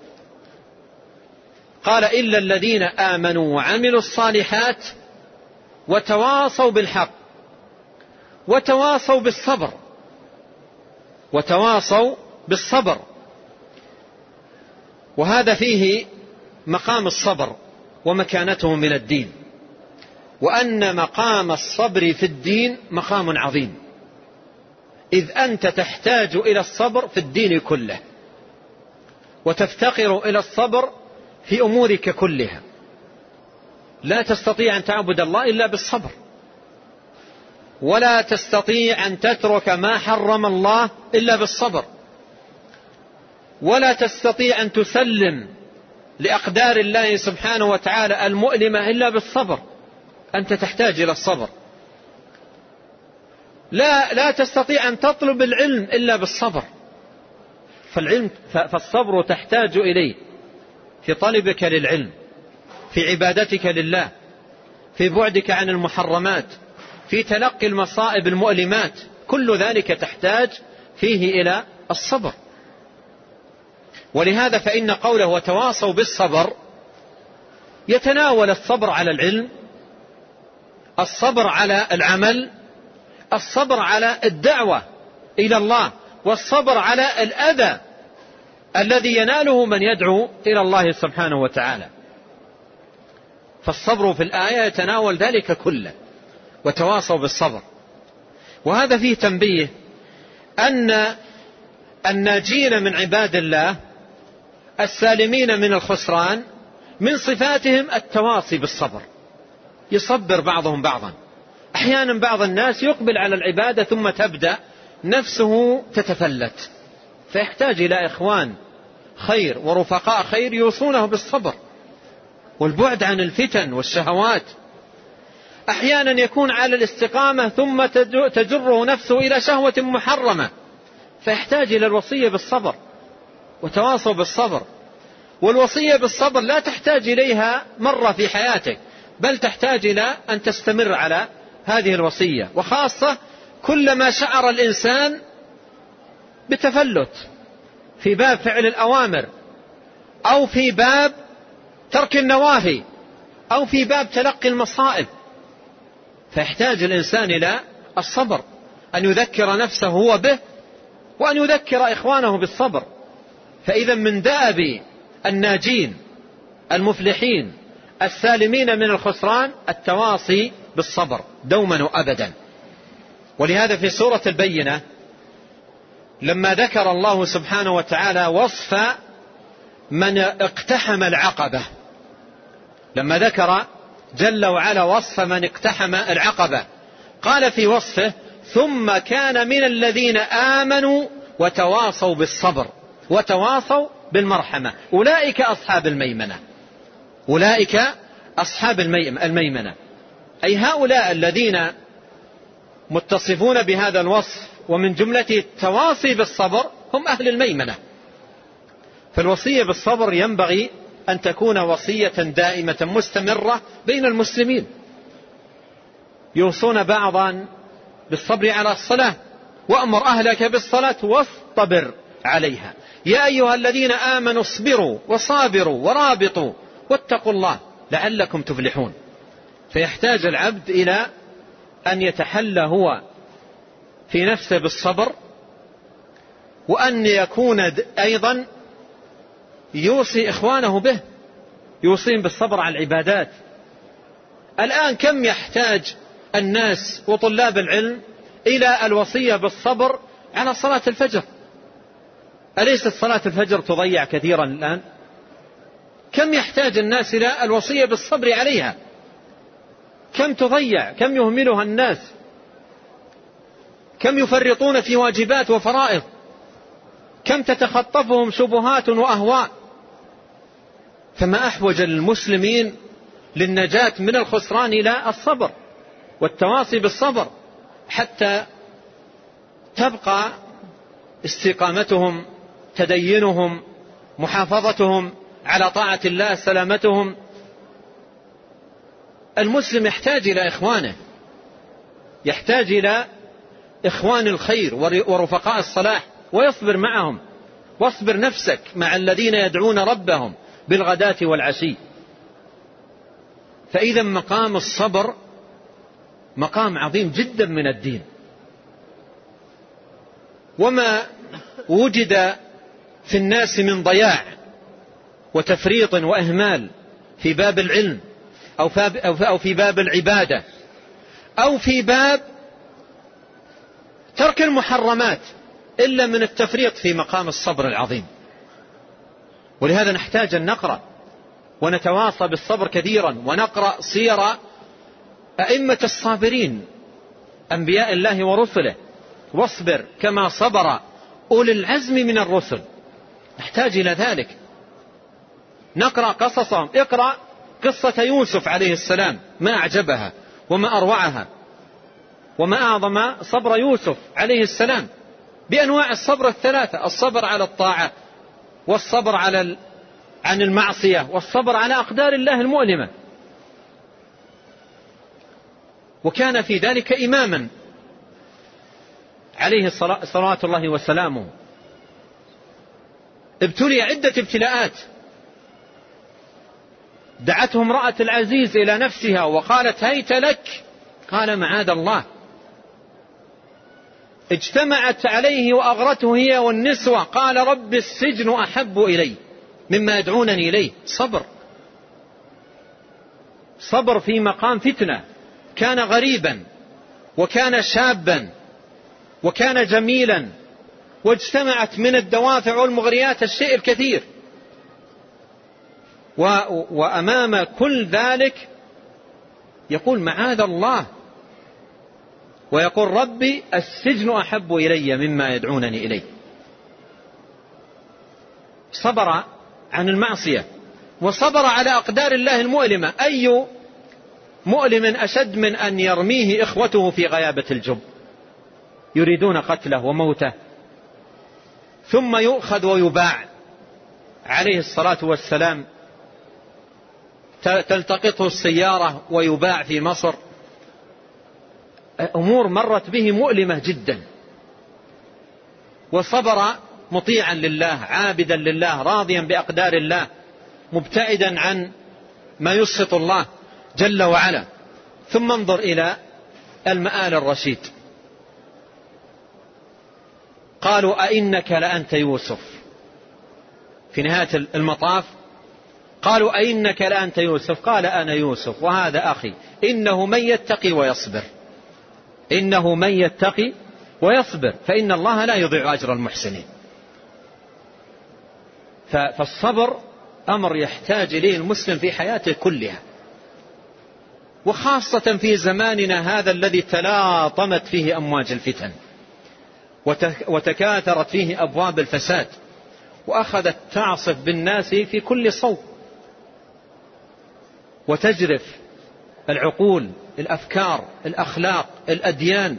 قال: إلا الذين آمنوا وعملوا الصالحات وتواصوا بالحق وتواصوا بالصبر. وتواصوا بالصبر، وهذا فيه مقام الصبر ومكانته من الدين، وأن مقام الصبر في الدين مقام عظيم، إذ أنت تحتاج إلى الصبر في الدين كله، وتفتقر إلى الصبر في أمورك كلها. لا تستطيع أن تعبد الله إلا بالصبر، ولا تستطيع أن تترك ما حرم الله إلا بالصبر، ولا تستطيع أن تسلم لأقدار الله سبحانه وتعالى المؤلمة إلا بالصبر. أنت تحتاج إلى الصبر. لا, لا تستطيع أن تطلب العلم إلا بالصبر، فالعلم فالصبر تحتاج إليه في طلبك للعلم، في عبادتك لله، في بعدك عن المحرمات، في تلقي المصائب المؤلمات. كل ذلك تحتاج فيه إلى الصبر. ولهذا فإن قوله وتواصوا بالصبر يتناول الصبر على العلم، الصبر على العمل، الصبر على الدعوة إلى الله، والصبر على الأذى الذي يناله من يدعو إلى الله سبحانه وتعالى. فالصبر في الآية يتناول ذلك كله، وتواصوا بالصبر. وهذا فيه تنبيه أن الناجين من عباد الله السالمين من الخسران من صفاتهم التواصي بالصبر، يصبر بعضهم بعضا. أحيانا بعض الناس يقبل على العبادة ثم تبدأ نفسه تتفلت، فيحتاج إلى إخوان خير ورفقاء خير يوصونه بالصبر والبعد عن الفتن والشهوات. أحيانا يكون على الاستقامة ثم تجره نفسه إلى شهوة محرمة، فيحتاج إلى الوصية بالصبر وتواصوا بالصبر. والوصية بالصبر لا تحتاج إليها مرة في حياتك، بل تحتاج إلى أن تستمر على هذه الوصية، وخاصة كلما شعر الإنسان بتفلت في باب فعل الأوامر، أو في باب ترك النواهي، أو في باب تلقي المصائب، فيحتاج الإنسان إلى الصبر، أن يذكر نفسه هو به، وأن يذكر إخوانه بالصبر. فإذا من دأب الناجين المفلحين السالمين من الخسران التواصي بالصبر دوما وأبدا. ولهذا في سورة البينة لما ذكر الله سبحانه وتعالى وصف من اقتحم العقبة، لما ذكر جل وعلا وصف من اقتحم العقبة، قال في وصفه: ثم كان من الذين آمنوا وتواصوا بالصبر وتواصوا بالمرحمة أولئك أصحاب الميمنة. أولئك أصحاب الميمنة، أي هؤلاء الذين متصفون بهذا الوصف ومن جملته التواصي بالصبر هم أهل الميمنة. فالوصية بالصبر ينبغي أن تكون وصية دائمة مستمرة بين المسلمين، يوصون بعضا بالصبر على الصلاة: وأمر أهلك بالصلاة واصطبر عليها يا أيها الذين آمنوا اصبروا وصابروا ورابطوا واتقوا الله لعلكم تفلحون. فيحتاج العبد إلى أن يتحلى هو في نفسه بالصبر، وأن يكون أيضا يوصي إخوانه به، يوصيهم بالصبر على العبادات. الآن كم يحتاج الناس وطلاب العلم إلى الوصية بالصبر على صلاة الفجر؟ أليست صلاة الفجر تضيع كثيرا الآن؟ كم يحتاج الناس إلى الوصية بالصبر عليها؟ كم تضيع، كم يهملها الناس، كم يفرطون في واجبات وفرائض، كم تتخطفهم شبهات وأهواء. فما أحوج المسلمين للنجاة من الخسران إلى الصبر والتواصي بالصبر، حتى تبقى استقامتهم، تدينهم، محافظتهم على طاعة الله، سلامتهم. المسلم يحتاج إلى إخوانه، يحتاج إلى إخوان الخير ورفقاء الصلاح، ويصبر معهم. واصبر نفسك مع الذين يدعون ربهم بالغداة والعشي. فإذا مقام الصبر مقام عظيم جدا من الدين. وما وجد في الناس من ضياع وتفريط وإهمال في باب العلم أو في باب العبادة أو في باب ترك المحرمات إلا من التفريط في مقام الصبر العظيم. ولهذا نحتاج أن نقرأ ونتواصى بالصبر كثيرا، ونقرأ سير أئمة الصابرين أنبياء الله ورسله: واصبر كما صبر أولي العزم من الرسل. نحتاج إلى ذلك، نقرأ قصصهم. اقرأ قصة يوسف عليه السلام، ما أعجبها وما أروعها وما أعظم صبر يوسف عليه السلام بأنواع الصبر الثلاثة: الصبر على الطاعة، والصبر على عن المعصية، والصبر على أقدار الله المؤلمة. وكان في ذلك إماما عليه صلوات الله وسلامه. ابتلي عدة ابتلاءات، دعته امرأة العزيز إلى نفسها وقالت: هيت لك، قال: معاذ الله. اجتمعت عليه وأغرته هي والنسوة، قال رب السجن أحب إلي مما يدعونني إليه. صبر، صبر في مقام فتنة. كان غريبا وكان شابا وكان جميلا، واجتمعت من الدوافع والمغريات الشيء الكثير، وأمام كل ذلك يقول معاذ الله، ويقول ربي السجن أحب إلي مما يدعونني إليه. صبر عن المعصية وصبر على أقدار الله المؤلمة. أي مؤلم أشد من أن يرميه إخوته في غيابة الجب يريدون قتله وموته، ثم يؤخذ ويباع عليه الصلاة والسلام، تلتقطه السيارة ويباع في مصر. أمور مرت به مؤلمة جدا، وصبر مطيعا لله عابدا لله راضيا بأقدار الله مبتعدا عن ما يسخط الله جل وعلا. ثم انظر إلى المآل الرشيد، قالوا أئنك لأنت يوسف، في نهاية المطاف قالوا أئنك لأنت يوسف، قال أنا يوسف وهذا أخي، إنه من يتقي ويصبر، إنه من يتقي ويصبر فإن الله لا يضيع أجر المحسنين. فالصبر أمر يحتاج إليه المسلم في حياته كلها، وخاصة في زماننا هذا الذي تلاطمت فيه أمواج الفتن وتكاثرت فيه أبواب الفساد، وأخذت تعصف بالناس في كل صوب وتجرف العقول، الأفكار، الأخلاق، الأديان.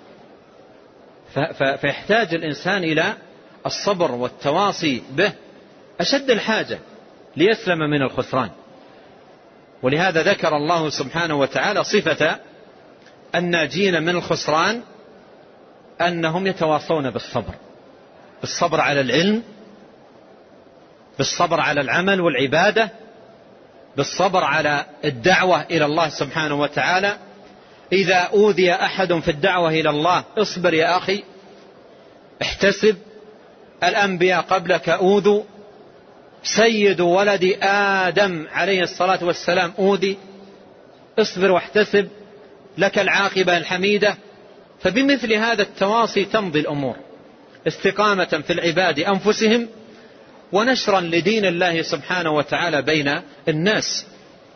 فيحتاج الإنسان إلى الصبر والتواصي به أشد الحاجة ليسلم من الخسران. ولهذا ذكر الله سبحانه وتعالى صفة الناجين من الخسران أنهم يتواصون بالصبر، بالصبر على العلم، بالصبر على العمل والعبادة، بالصبر على الدعوة إلى الله سبحانه وتعالى. إذا أوذي أحد في الدعوة إلى الله اصبر يا أخي، احتسب، الأنبياء قبلك أوذوا، سيد ولد آدم عليه الصلاة والسلام أوذي، اصبر واحتسب لك العاقبة الحميدة. فبمثل هذا التواصي تمضي الأمور، استقامة في العباد أنفسهم ونشرا لدين الله سبحانه وتعالى بين الناس.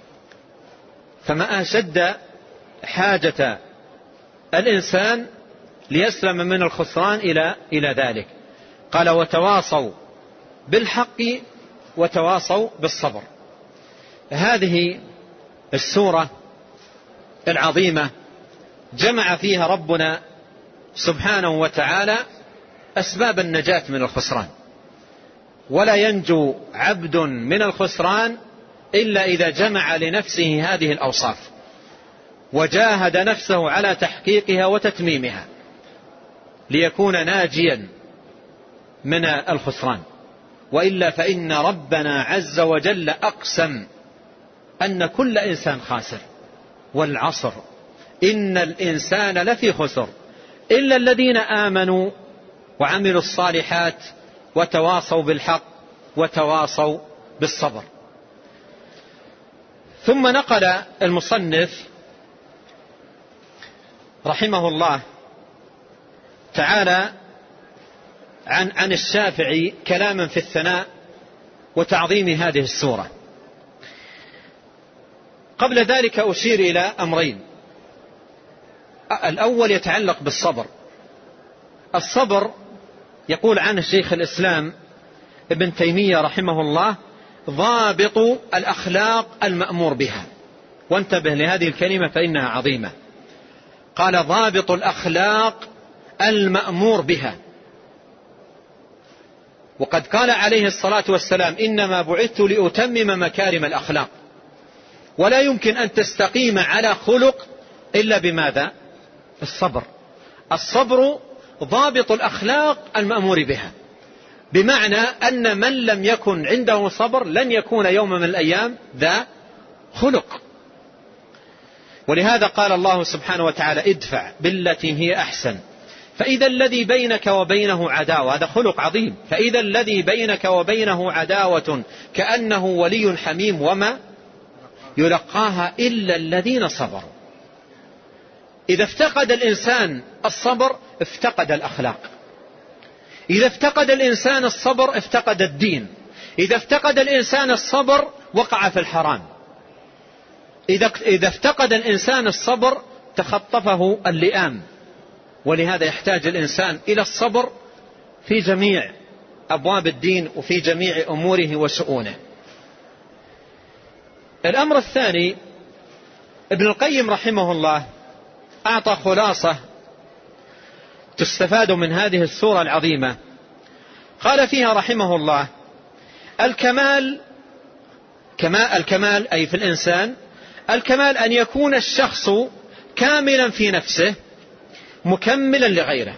فما أشد حاجة الإنسان ليسلم من الخسران إلى إلى ذلك. قال وتواصوا بالحق وتواصوا بالصبر. هذه السورة العظيمة جمع فيها ربنا سبحانه وتعالى أسباب النجاة من الخسران، ولا ينجو عبد من الخسران إلا إذا جمع لنفسه هذه الأوصاف وجاهد نفسه على تحقيقها وتتميمها ليكون ناجيا من الخسران. وإلا فإن ربنا عز وجل أقسم أن كل إنسان خاسر، والعصر إن الإنسان لفي خسر إلا الذين آمنوا وعملوا الصالحات وتواصوا بالحق وتواصوا بالصبر. ثم نقل المصنف رحمه الله تعالى عن عن الشافعي كلاما في الثناء وتعظيم هذه السورة. قبل ذلك أشير إلى أمرين. الأول يتعلق بالصبر. الصبر يقول عنه شيخ الإسلام ابن تيمية رحمه الله ضابط الأخلاق المأمور بها. وانتبه لهذه الكلمة فإنها عظيمة. قال ضابط الأخلاق المأمور بها. وقد قال عليه الصلاة والسلام إنما بعثت لأتمم مكارم الأخلاق. ولا يمكن أن تستقيم على خلق إلا بماذا؟ الصبر. الصبر ضابط الأخلاق المأمور بها، بمعنى أن من لم يكن عنده صبر لن يكون يوم من الأيام ذا خلق. ولهذا قال الله سبحانه وتعالى ادفع بالتي هي أحسن فإذا الذي بينك وبينه عداوة، هذا خلق عظيم، فإذا الذي بينك وبينه عداوة كأنه ولي حميم وما يلقاها إلا الذين صبروا. إذا افتقد الإنسان الصبر افتقد الأخلاق، إذا افتقد الإنسان الصبر افتقد الدين، إذا افتقد الإنسان الصبر وقع في الحرام، إذا افتقد الإنسان الصبر تخطفه اللئام. ولهذا يحتاج الإنسان إلى الصبر في جميع أبواب الدين وفي جميع أموره وشؤونه. الأمر الثاني، ابن القيم رحمه الله أعطى خلاصة تستفاد من هذه السورة العظيمة. قال فيها رحمه الله: الكمال كمال الكمال أي في الإنسان، الكمال أن يكون الشخص كاملا في نفسه مكملا لغيره.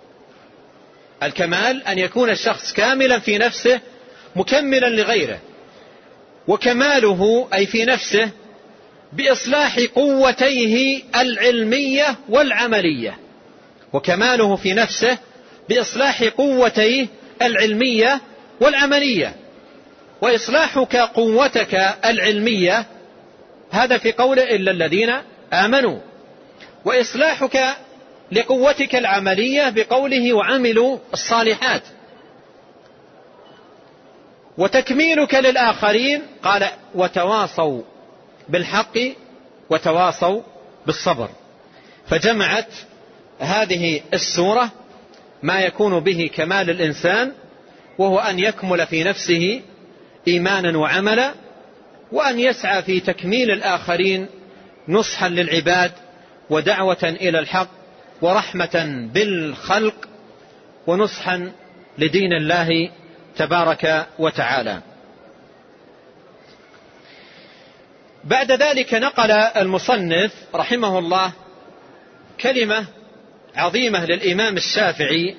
الكمال أن يكون الشخص كاملا في نفسه مكملا لغيره، وكماله أي في نفسه بإصلاح قوتيه العلمية والعملية، وكماله في نفسه بإصلاح قوتيه العلمية والعملية. وإصلاحك قوتك العلمية هذا في قوله إلا الذين آمنوا، وإصلاحك لقوتك العملية بقوله وعملوا الصالحات، وتكميلك للآخرين قال وتواصوا بالحق وتواصوا بالصبر. فجمعت هذه السورة ما يكون به كمال الإنسان، وهو أن يكمل في نفسه إيمانا وعملا، وأن يسعى في تكميل الآخرين نصحا للعباد ودعوة إلى الحق ورحمة بالخلق ونصحا لدين الله تبارك وتعالى. بعد ذلك نقل المصنف رحمه الله كلمة عظيمة للإمام الشافعي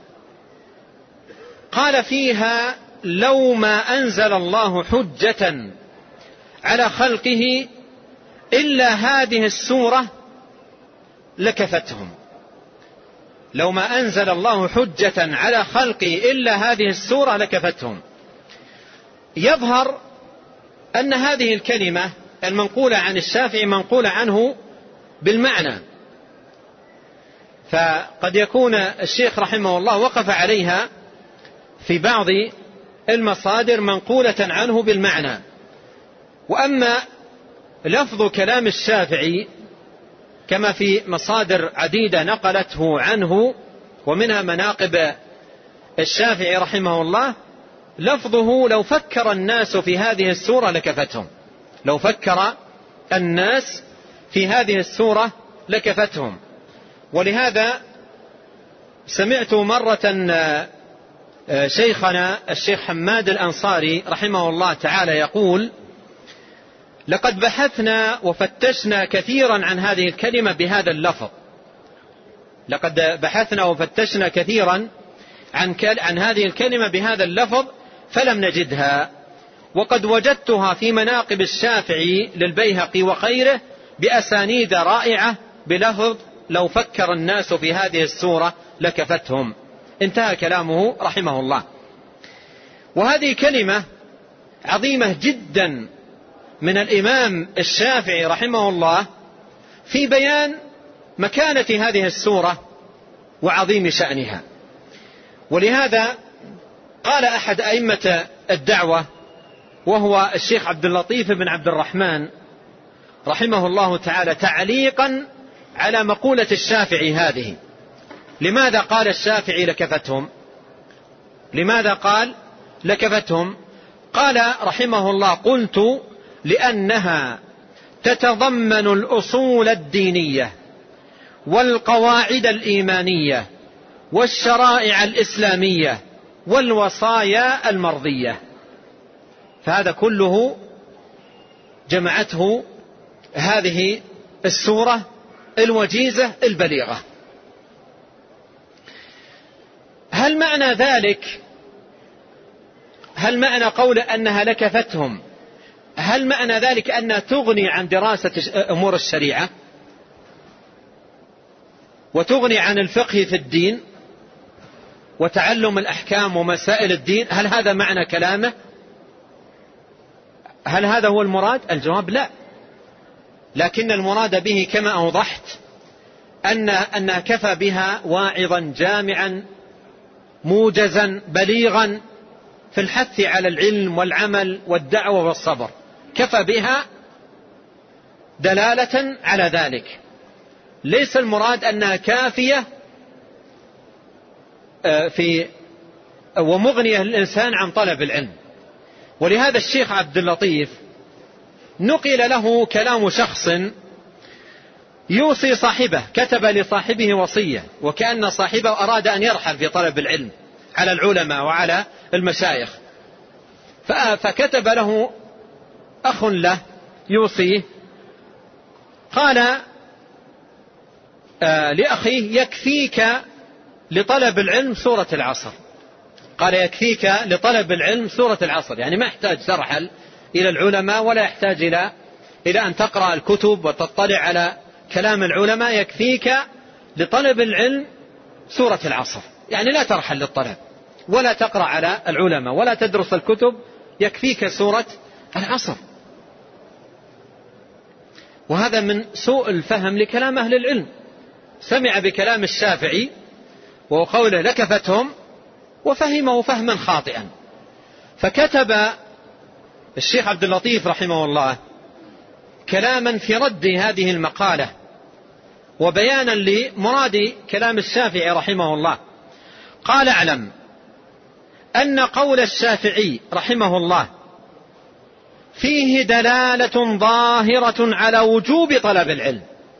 قال فيها: لو ما أنزل الله حجة على خلقه إلا هذه السورة لكفتهم. لو ما أنزل الله حجة على خلقه إلا هذه السورة لكفتهم. يظهر أن هذه الكلمة المنقولة عن الشافعي منقولة عنه بالمعنى، فقد يكون الشيخ رحمه الله وقف عليها في بعض المصادر منقولة عنه بالمعنى. وأما لفظ كلام الشافعي كما في مصادر عديدة نقلته عنه ومنها مناقب الشافعي رحمه الله، لفظه لو فكر الناس في هذه السورة لكفتهم. لو فكر الناس في هذه السورة لكفتهم. ولهذا سمعت مرة شيخنا الشيخ حماد الأنصاري رحمه الله تعالى يقول: لقد بحثنا وفتشنا كثيرا عن هذه الكلمة بهذا اللفظ. لقد بحثنا وفتشنا كثيرا عن عن هذه الكلمة بهذا اللفظ فلم نجدها، وقد وجدتها في مناقب الشافعي للبيهقي وغيره بأسانيد رائعة بلفظ لو فكر الناس في هذه السورة لكفتهم. انتهى كلامه رحمه الله. وهذه كلمة عظيمة جدا من الإمام الشافعي رحمه الله في بيان مكانة هذه السورة وعظيم شأنها. ولهذا قال أحد أئمة الدعوة وهو الشيخ عبد اللطيف بن عبد الرحمن رحمه الله تعالى تعليقا على مقولة الشافعي هذه: لماذا قال الشافعي لكفتهم؟ لماذا قال لكفتهم؟ قال رحمه الله: قلت لأنها تتضمن الأصول الدينية والقواعد الإيمانية والشرائع الإسلامية والوصايا المرضية. فهذا كله جمعته هذه السورة الوجيزة البليغة. هل معنى ذلك هل معنى قول أنها لكفتهم هل معنى ذلك أنها تغني عن دراسة أمور الشريعة؟ وتغني عن الفقه في الدين وتعلم الأحكام ومسائل الدين، هل هذا معنى كلامه؟ هل هذا هو المراد؟ الجواب لا، لكن المراد به كما أوضحت أن أنها كفى بها واعظا جامعا موجزا بليغا في الحث على العلم والعمل والدعوة والصبر، كفى بها دلالة على ذلك. ليس المراد أنها كافية في ومغنية للإنسان عن طلب العلم. ولهذا الشيخ عبد اللطيف نقل له كلام شخص يوصي صاحبه، كتب لصاحبه وصية وكأن صاحبه أراد أن يرحل في طلب العلم على العلماء وعلى المشايخ، فكتب له أخ له يوصيه، قال آه لأخيه: يكفيك لطلب العلم سورة العصر. قال: يكفيك لطلب العلم سورة العصر، يعني ما يحتاج ترحل إلى العلماء ولا يحتاج إلى إلى أن تقرأ الكتب وتطلع على كلام العلماء، يكفيك لطلب العلم سورة العصر، يعني لا ترحل للطلب ولا تقرأ على العلماء ولا تدرس الكتب، يكفيك سورة العصر. وهذا من سوء الفهم لكلام أهل العلم، سمع بكلام الشافعي وقوله لكفتهم وفهمه فهما خاطئا. فكتب الشيخ عبد اللطيف رحمه الله كلاما في رد هذه المقالة وبيانا لمراد كلام الشافعي رحمه الله. قال: اعلم أن قول الشافعي رحمه الله فيه دلالة ظاهرة على وجوب طلب العلم،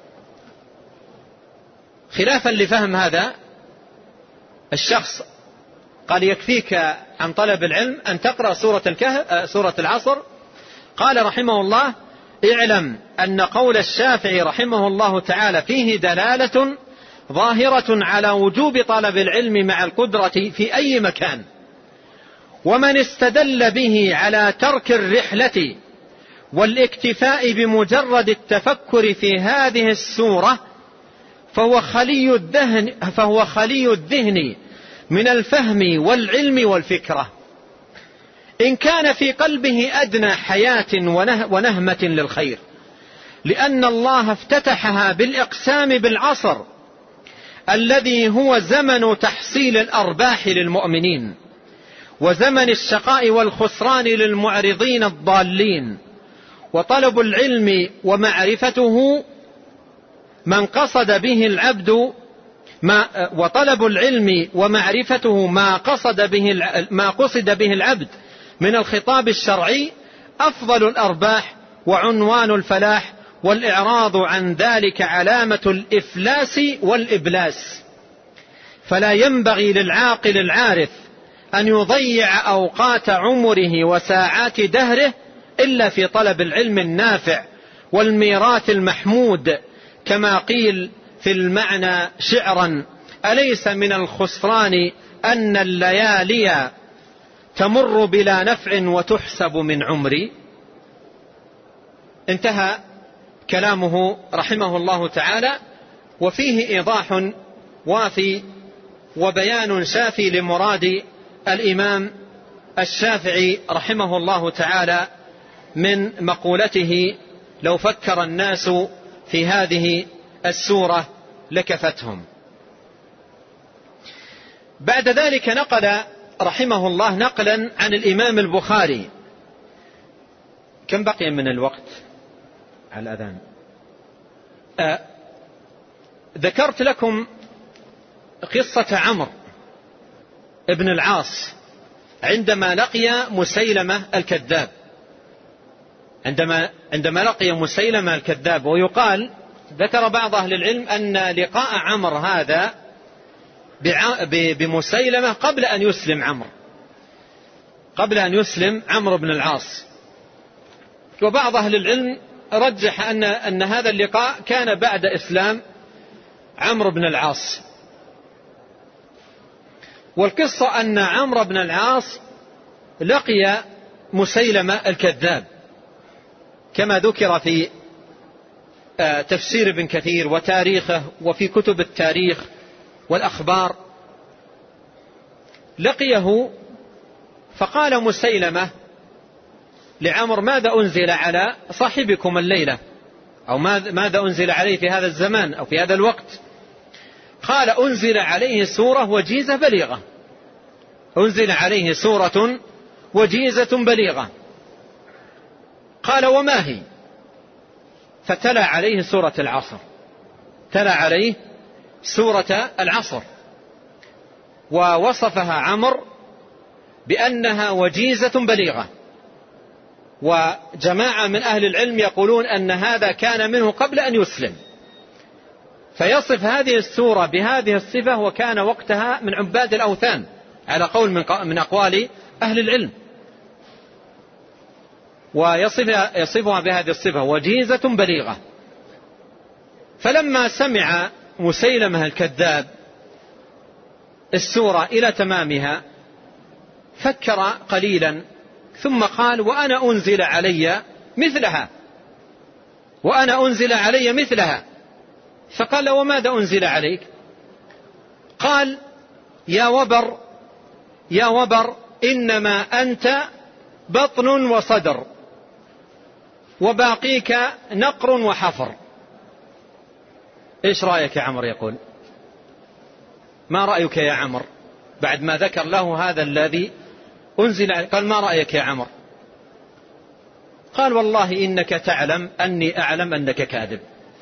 خلافا لفهم هذا الشخص. قال: يكفيك عن طلب العلم أن تقرأ سورة الكهف سورة العصر. قال رحمه الله: اعلم أن قول الشافعي رحمه الله تعالى فيه دلالة ظاهرة على وجوب طلب العلم مع القدرة في أي مكان، ومن استدل به على ترك الرحلة والاكتفاء بمجرد التفكر في هذه السورة فهو خلي الذهن فهو خلي الذهن من الفهم والعلم والفكرة، إن كان في قلبه أدنى حياة ونهمة للخير، لأن الله افتتحها بالإقسام بالعصر الذي هو زمن تحصيل الأرباح للمؤمنين وزمن الشقاء والخسران للمعرضين الضالين، وطلب العلم ومعرفته من قصد به العبد ما وطلب العلم ومعرفته ما قصد به ما قصد به العبد من الخطاب الشرعي أفضل الأرباح وعنوان الفلاح، والإعراض عن ذلك علامة الإفلاس والإبلاس. فلا ينبغي للعاقل العارف أن يضيع أوقات عمره وساعات دهره إلا في طلب العلم النافع والميراث المحمود، كما قيل في المعنى شعرا: أليس من الخسران أن الليالي تمر بلا نفع وتحسب من عمري. انتهى كلامه رحمه الله تعالى، وفيه إيضاح وافي وبيان شافي لمراد الإمام الشافعي رحمه الله تعالى من مقولته: لو فكر الناس في هذه السورة لكفتهم. بعد ذلك نقل رحمه الله نقلا عن الإمام البخاري. كم بقي من الوقت على الأذان؟ آه ذكرت لكم قصة عمرو ابن العاص عندما لقي مسيلمة الكذاب عندما عندما لقي مسيلمة الكذاب ويقال، ذكر بعض أهل العلم أن لقاء عمرو هذا بمسيلمة قبل أن يسلم عمرو قبل أن يسلم عمرو بن العاص، وبعض أهل العلم رجح أن أن هذا اللقاء كان بعد إسلام عمرو بن العاص. والقصة أن عمرو بن العاص لقي مسيلمة الكذاب كما ذكر في تفسير ابن كثير وتاريخه وفي كتب التاريخ والأخبار، لقيه فقال مسيلمة لعمر: ماذا أنزل على صاحبكم الليلة، أو ماذا أنزل عليه في هذا الزمان أو في هذا الوقت؟ قال: أنزل عليه سورة وجيزة بليغة، أنزل عليه سورة وجيزة بليغة. قال: وما هي؟ فتلا عليه سورة العصر، تلا عليه سورة العصر، ووصفها عمر بأنها وجيزة بليغة. وجماعة من أهل العلم يقولون أن هذا كان منه قبل أن يسلم، فيصف هذه السورة بهذه الصفة، وكان وقتها من عباد الأوثان على قول من أقوال أهل العلم، ويصفها يصفها بهذه الصفة وجيزة بليغة. فلما سمع مسيلمة الكذاب السورة إلى تمامها فكر قليلا ثم قال: وأنا أنزل علي مثلها، وأنا أنزل علي مثلها. فقال: وماذا أنزل عليك؟ قال: يا وبر يا وبر إنما أنت بطن وصدر، وباقيك نقر وحفر. إيش رأيك يا عمر؟ يقول: ما رأيك يا عمر؟ بعد ما ذكر له هذا الذي أنزل عليه قال: ما رأيك يا عمر؟ قال: والله إنك تعلم أني أعلم أنك كاذب،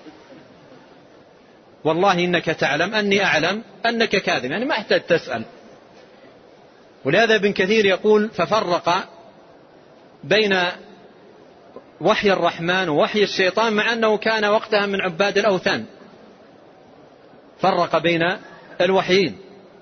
والله إنك تعلم أني أعلم أنك كاذب، يعني ما احتاج تسأل. ولهذا ابن كثير يقول: ففرق بين وحي الرحمن ووحي الشيطان، مع أنه كان وقتها من عباد الأوثان، فرق بين الوحيين.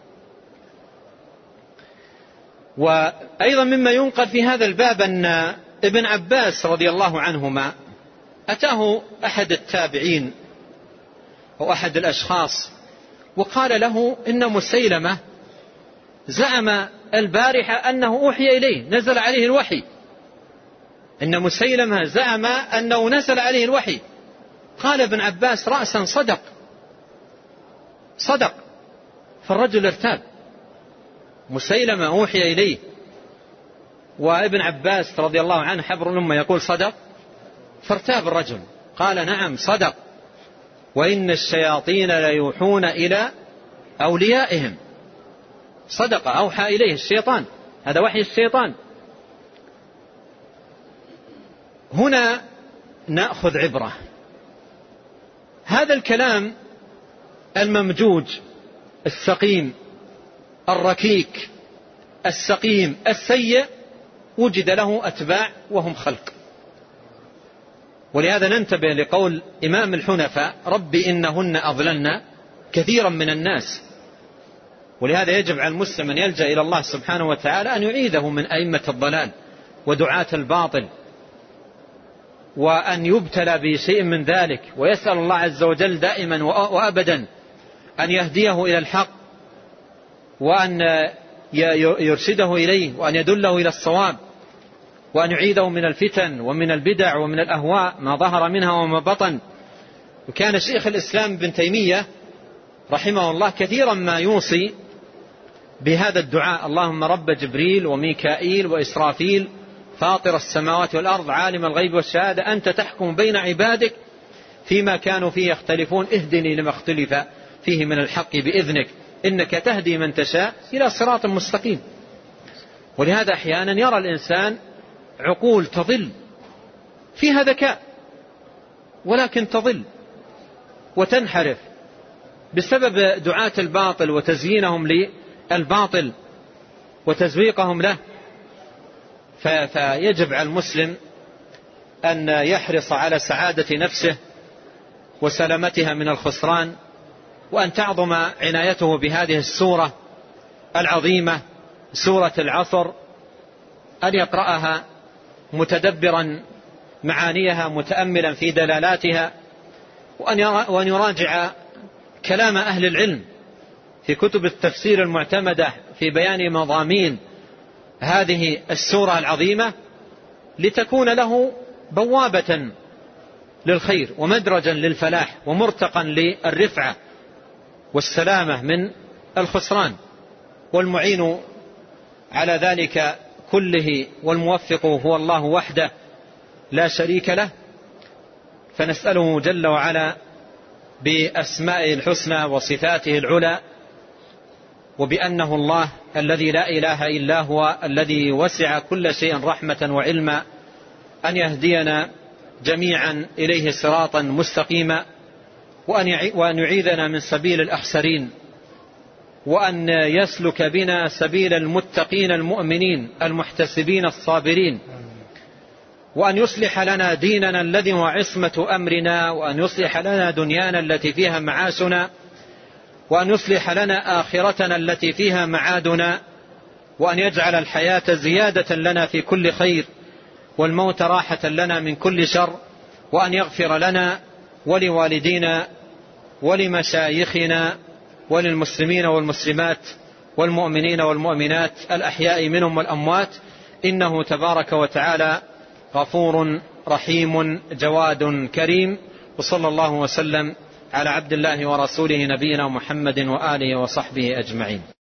وأيضا مما ينقل في هذا الباب أن ابن عباس رضي الله عنهما أتاه أحد التابعين أو أحد الأشخاص وقال له: إن مسيلمة زعم البارحة أنه أوحي إليه، نزل عليه الوحي، إن مسيلمة زعم أنه نزل عليه الوحي. قال ابن عباس: رأسا صدق صدق. فالرجل ارتاب، مسيلمة أوحي إليه وابن عباس رضي الله عنه حبر الأمة يقول صدق، فارتاب الرجل. قال: نعم صدق، وإن الشياطين ليوحون إلى أوليائهم. صدق، أوحى إليه الشيطان، هذا وحي الشيطان. هنا نأخذ عبرة. هذا الكلام الممجوج السقيم الركيك السقيم السيء وجد له أتباع وهم خلق. ولهذا ننتبه لقول إمام الحنفاء: رب إنهن أضللن كثيرا من الناس. ولهذا يجب على المسلم أن يلجأ إلى الله سبحانه وتعالى أن يعيده من أئمة الضلال ودعاة الباطل، وأن يبتلى بشيء من ذلك، ويسأل الله عز وجل دائما وأبدا أن يهديه إلى الحق، وأن يرشده إليه، وأن يدله إلى الصواب، وأن يعيده من الفتن ومن البدع ومن الأهواء ما ظهر منها وما بطن. وكان شيخ الإسلام ابن تيمية رحمه الله كثيرا ما يوصي بهذا الدعاء: اللهم رب جبريل وميكائيل وإسرافيل فاطر السماوات والأرض عالم الغيب والشهادة أنت تحكم بين عبادك فيما كانوا فيه يختلفون اهدني لما اختلف فيه من الحق بإذنك إنك تهدي من تشاء إلى صراط مستقيم. ولهذا أحيانا يرى الإنسان عقول تضل فيها ذكاء، ولكن تضل وتنحرف بسبب دعاة الباطل وتزيينهم للباطل وتزويقهم له. فيجب على المسلم أن يحرص على سعادة نفسه وسلامتها من الخسران، وأن تعظم عنايته بهذه السورة العظيمة سورة العصر، أن يقرأها متدبرا معانيها متأملا في دلالاتها، وأن يراجع كلام أهل العلم في كتب التفسير المعتمدة في بيان مضامين هذه السورة العظيمة، لتكون له بوابة للخير ومدرجا للفلاح ومرتقا للرفعة والسلامة من الخسران، والمعين على ذلك كله والموفق هو الله وحده لا شريك له. فنسأله جل وعلا بأسمائه الحسنى وصفاته العلى، وبأنه الله الذي لا إله إلا هو الذي وسع كل شيء رحمة وعلما، أن يهدينا جميعا إليه صراطا مستقيما، وأن يعيذنا من سبيل الأخسرين، وأن يسلك بنا سبيل المتقين المؤمنين المحتسبين الصابرين، وأن يصلح لنا ديننا الذي هو عصمة أمرنا، وأن يصلح لنا دنيانا التي فيها معاشنا، وأن يصلح لنا آخرتنا التي فيها معادنا، وأن يجعل الحياة زيادة لنا في كل خير والموت راحة لنا من كل شر، وأن يغفر لنا ولوالدينا ولمشايخنا وللمسلمين والمسلمات والمؤمنين والمؤمنات الأحياء منهم والأموات، إنه تبارك وتعالى غفور رحيم جواد كريم. وصلى الله وسلم على عبد الله ورسوله نبينا محمد وآله وصحبه أجمعين.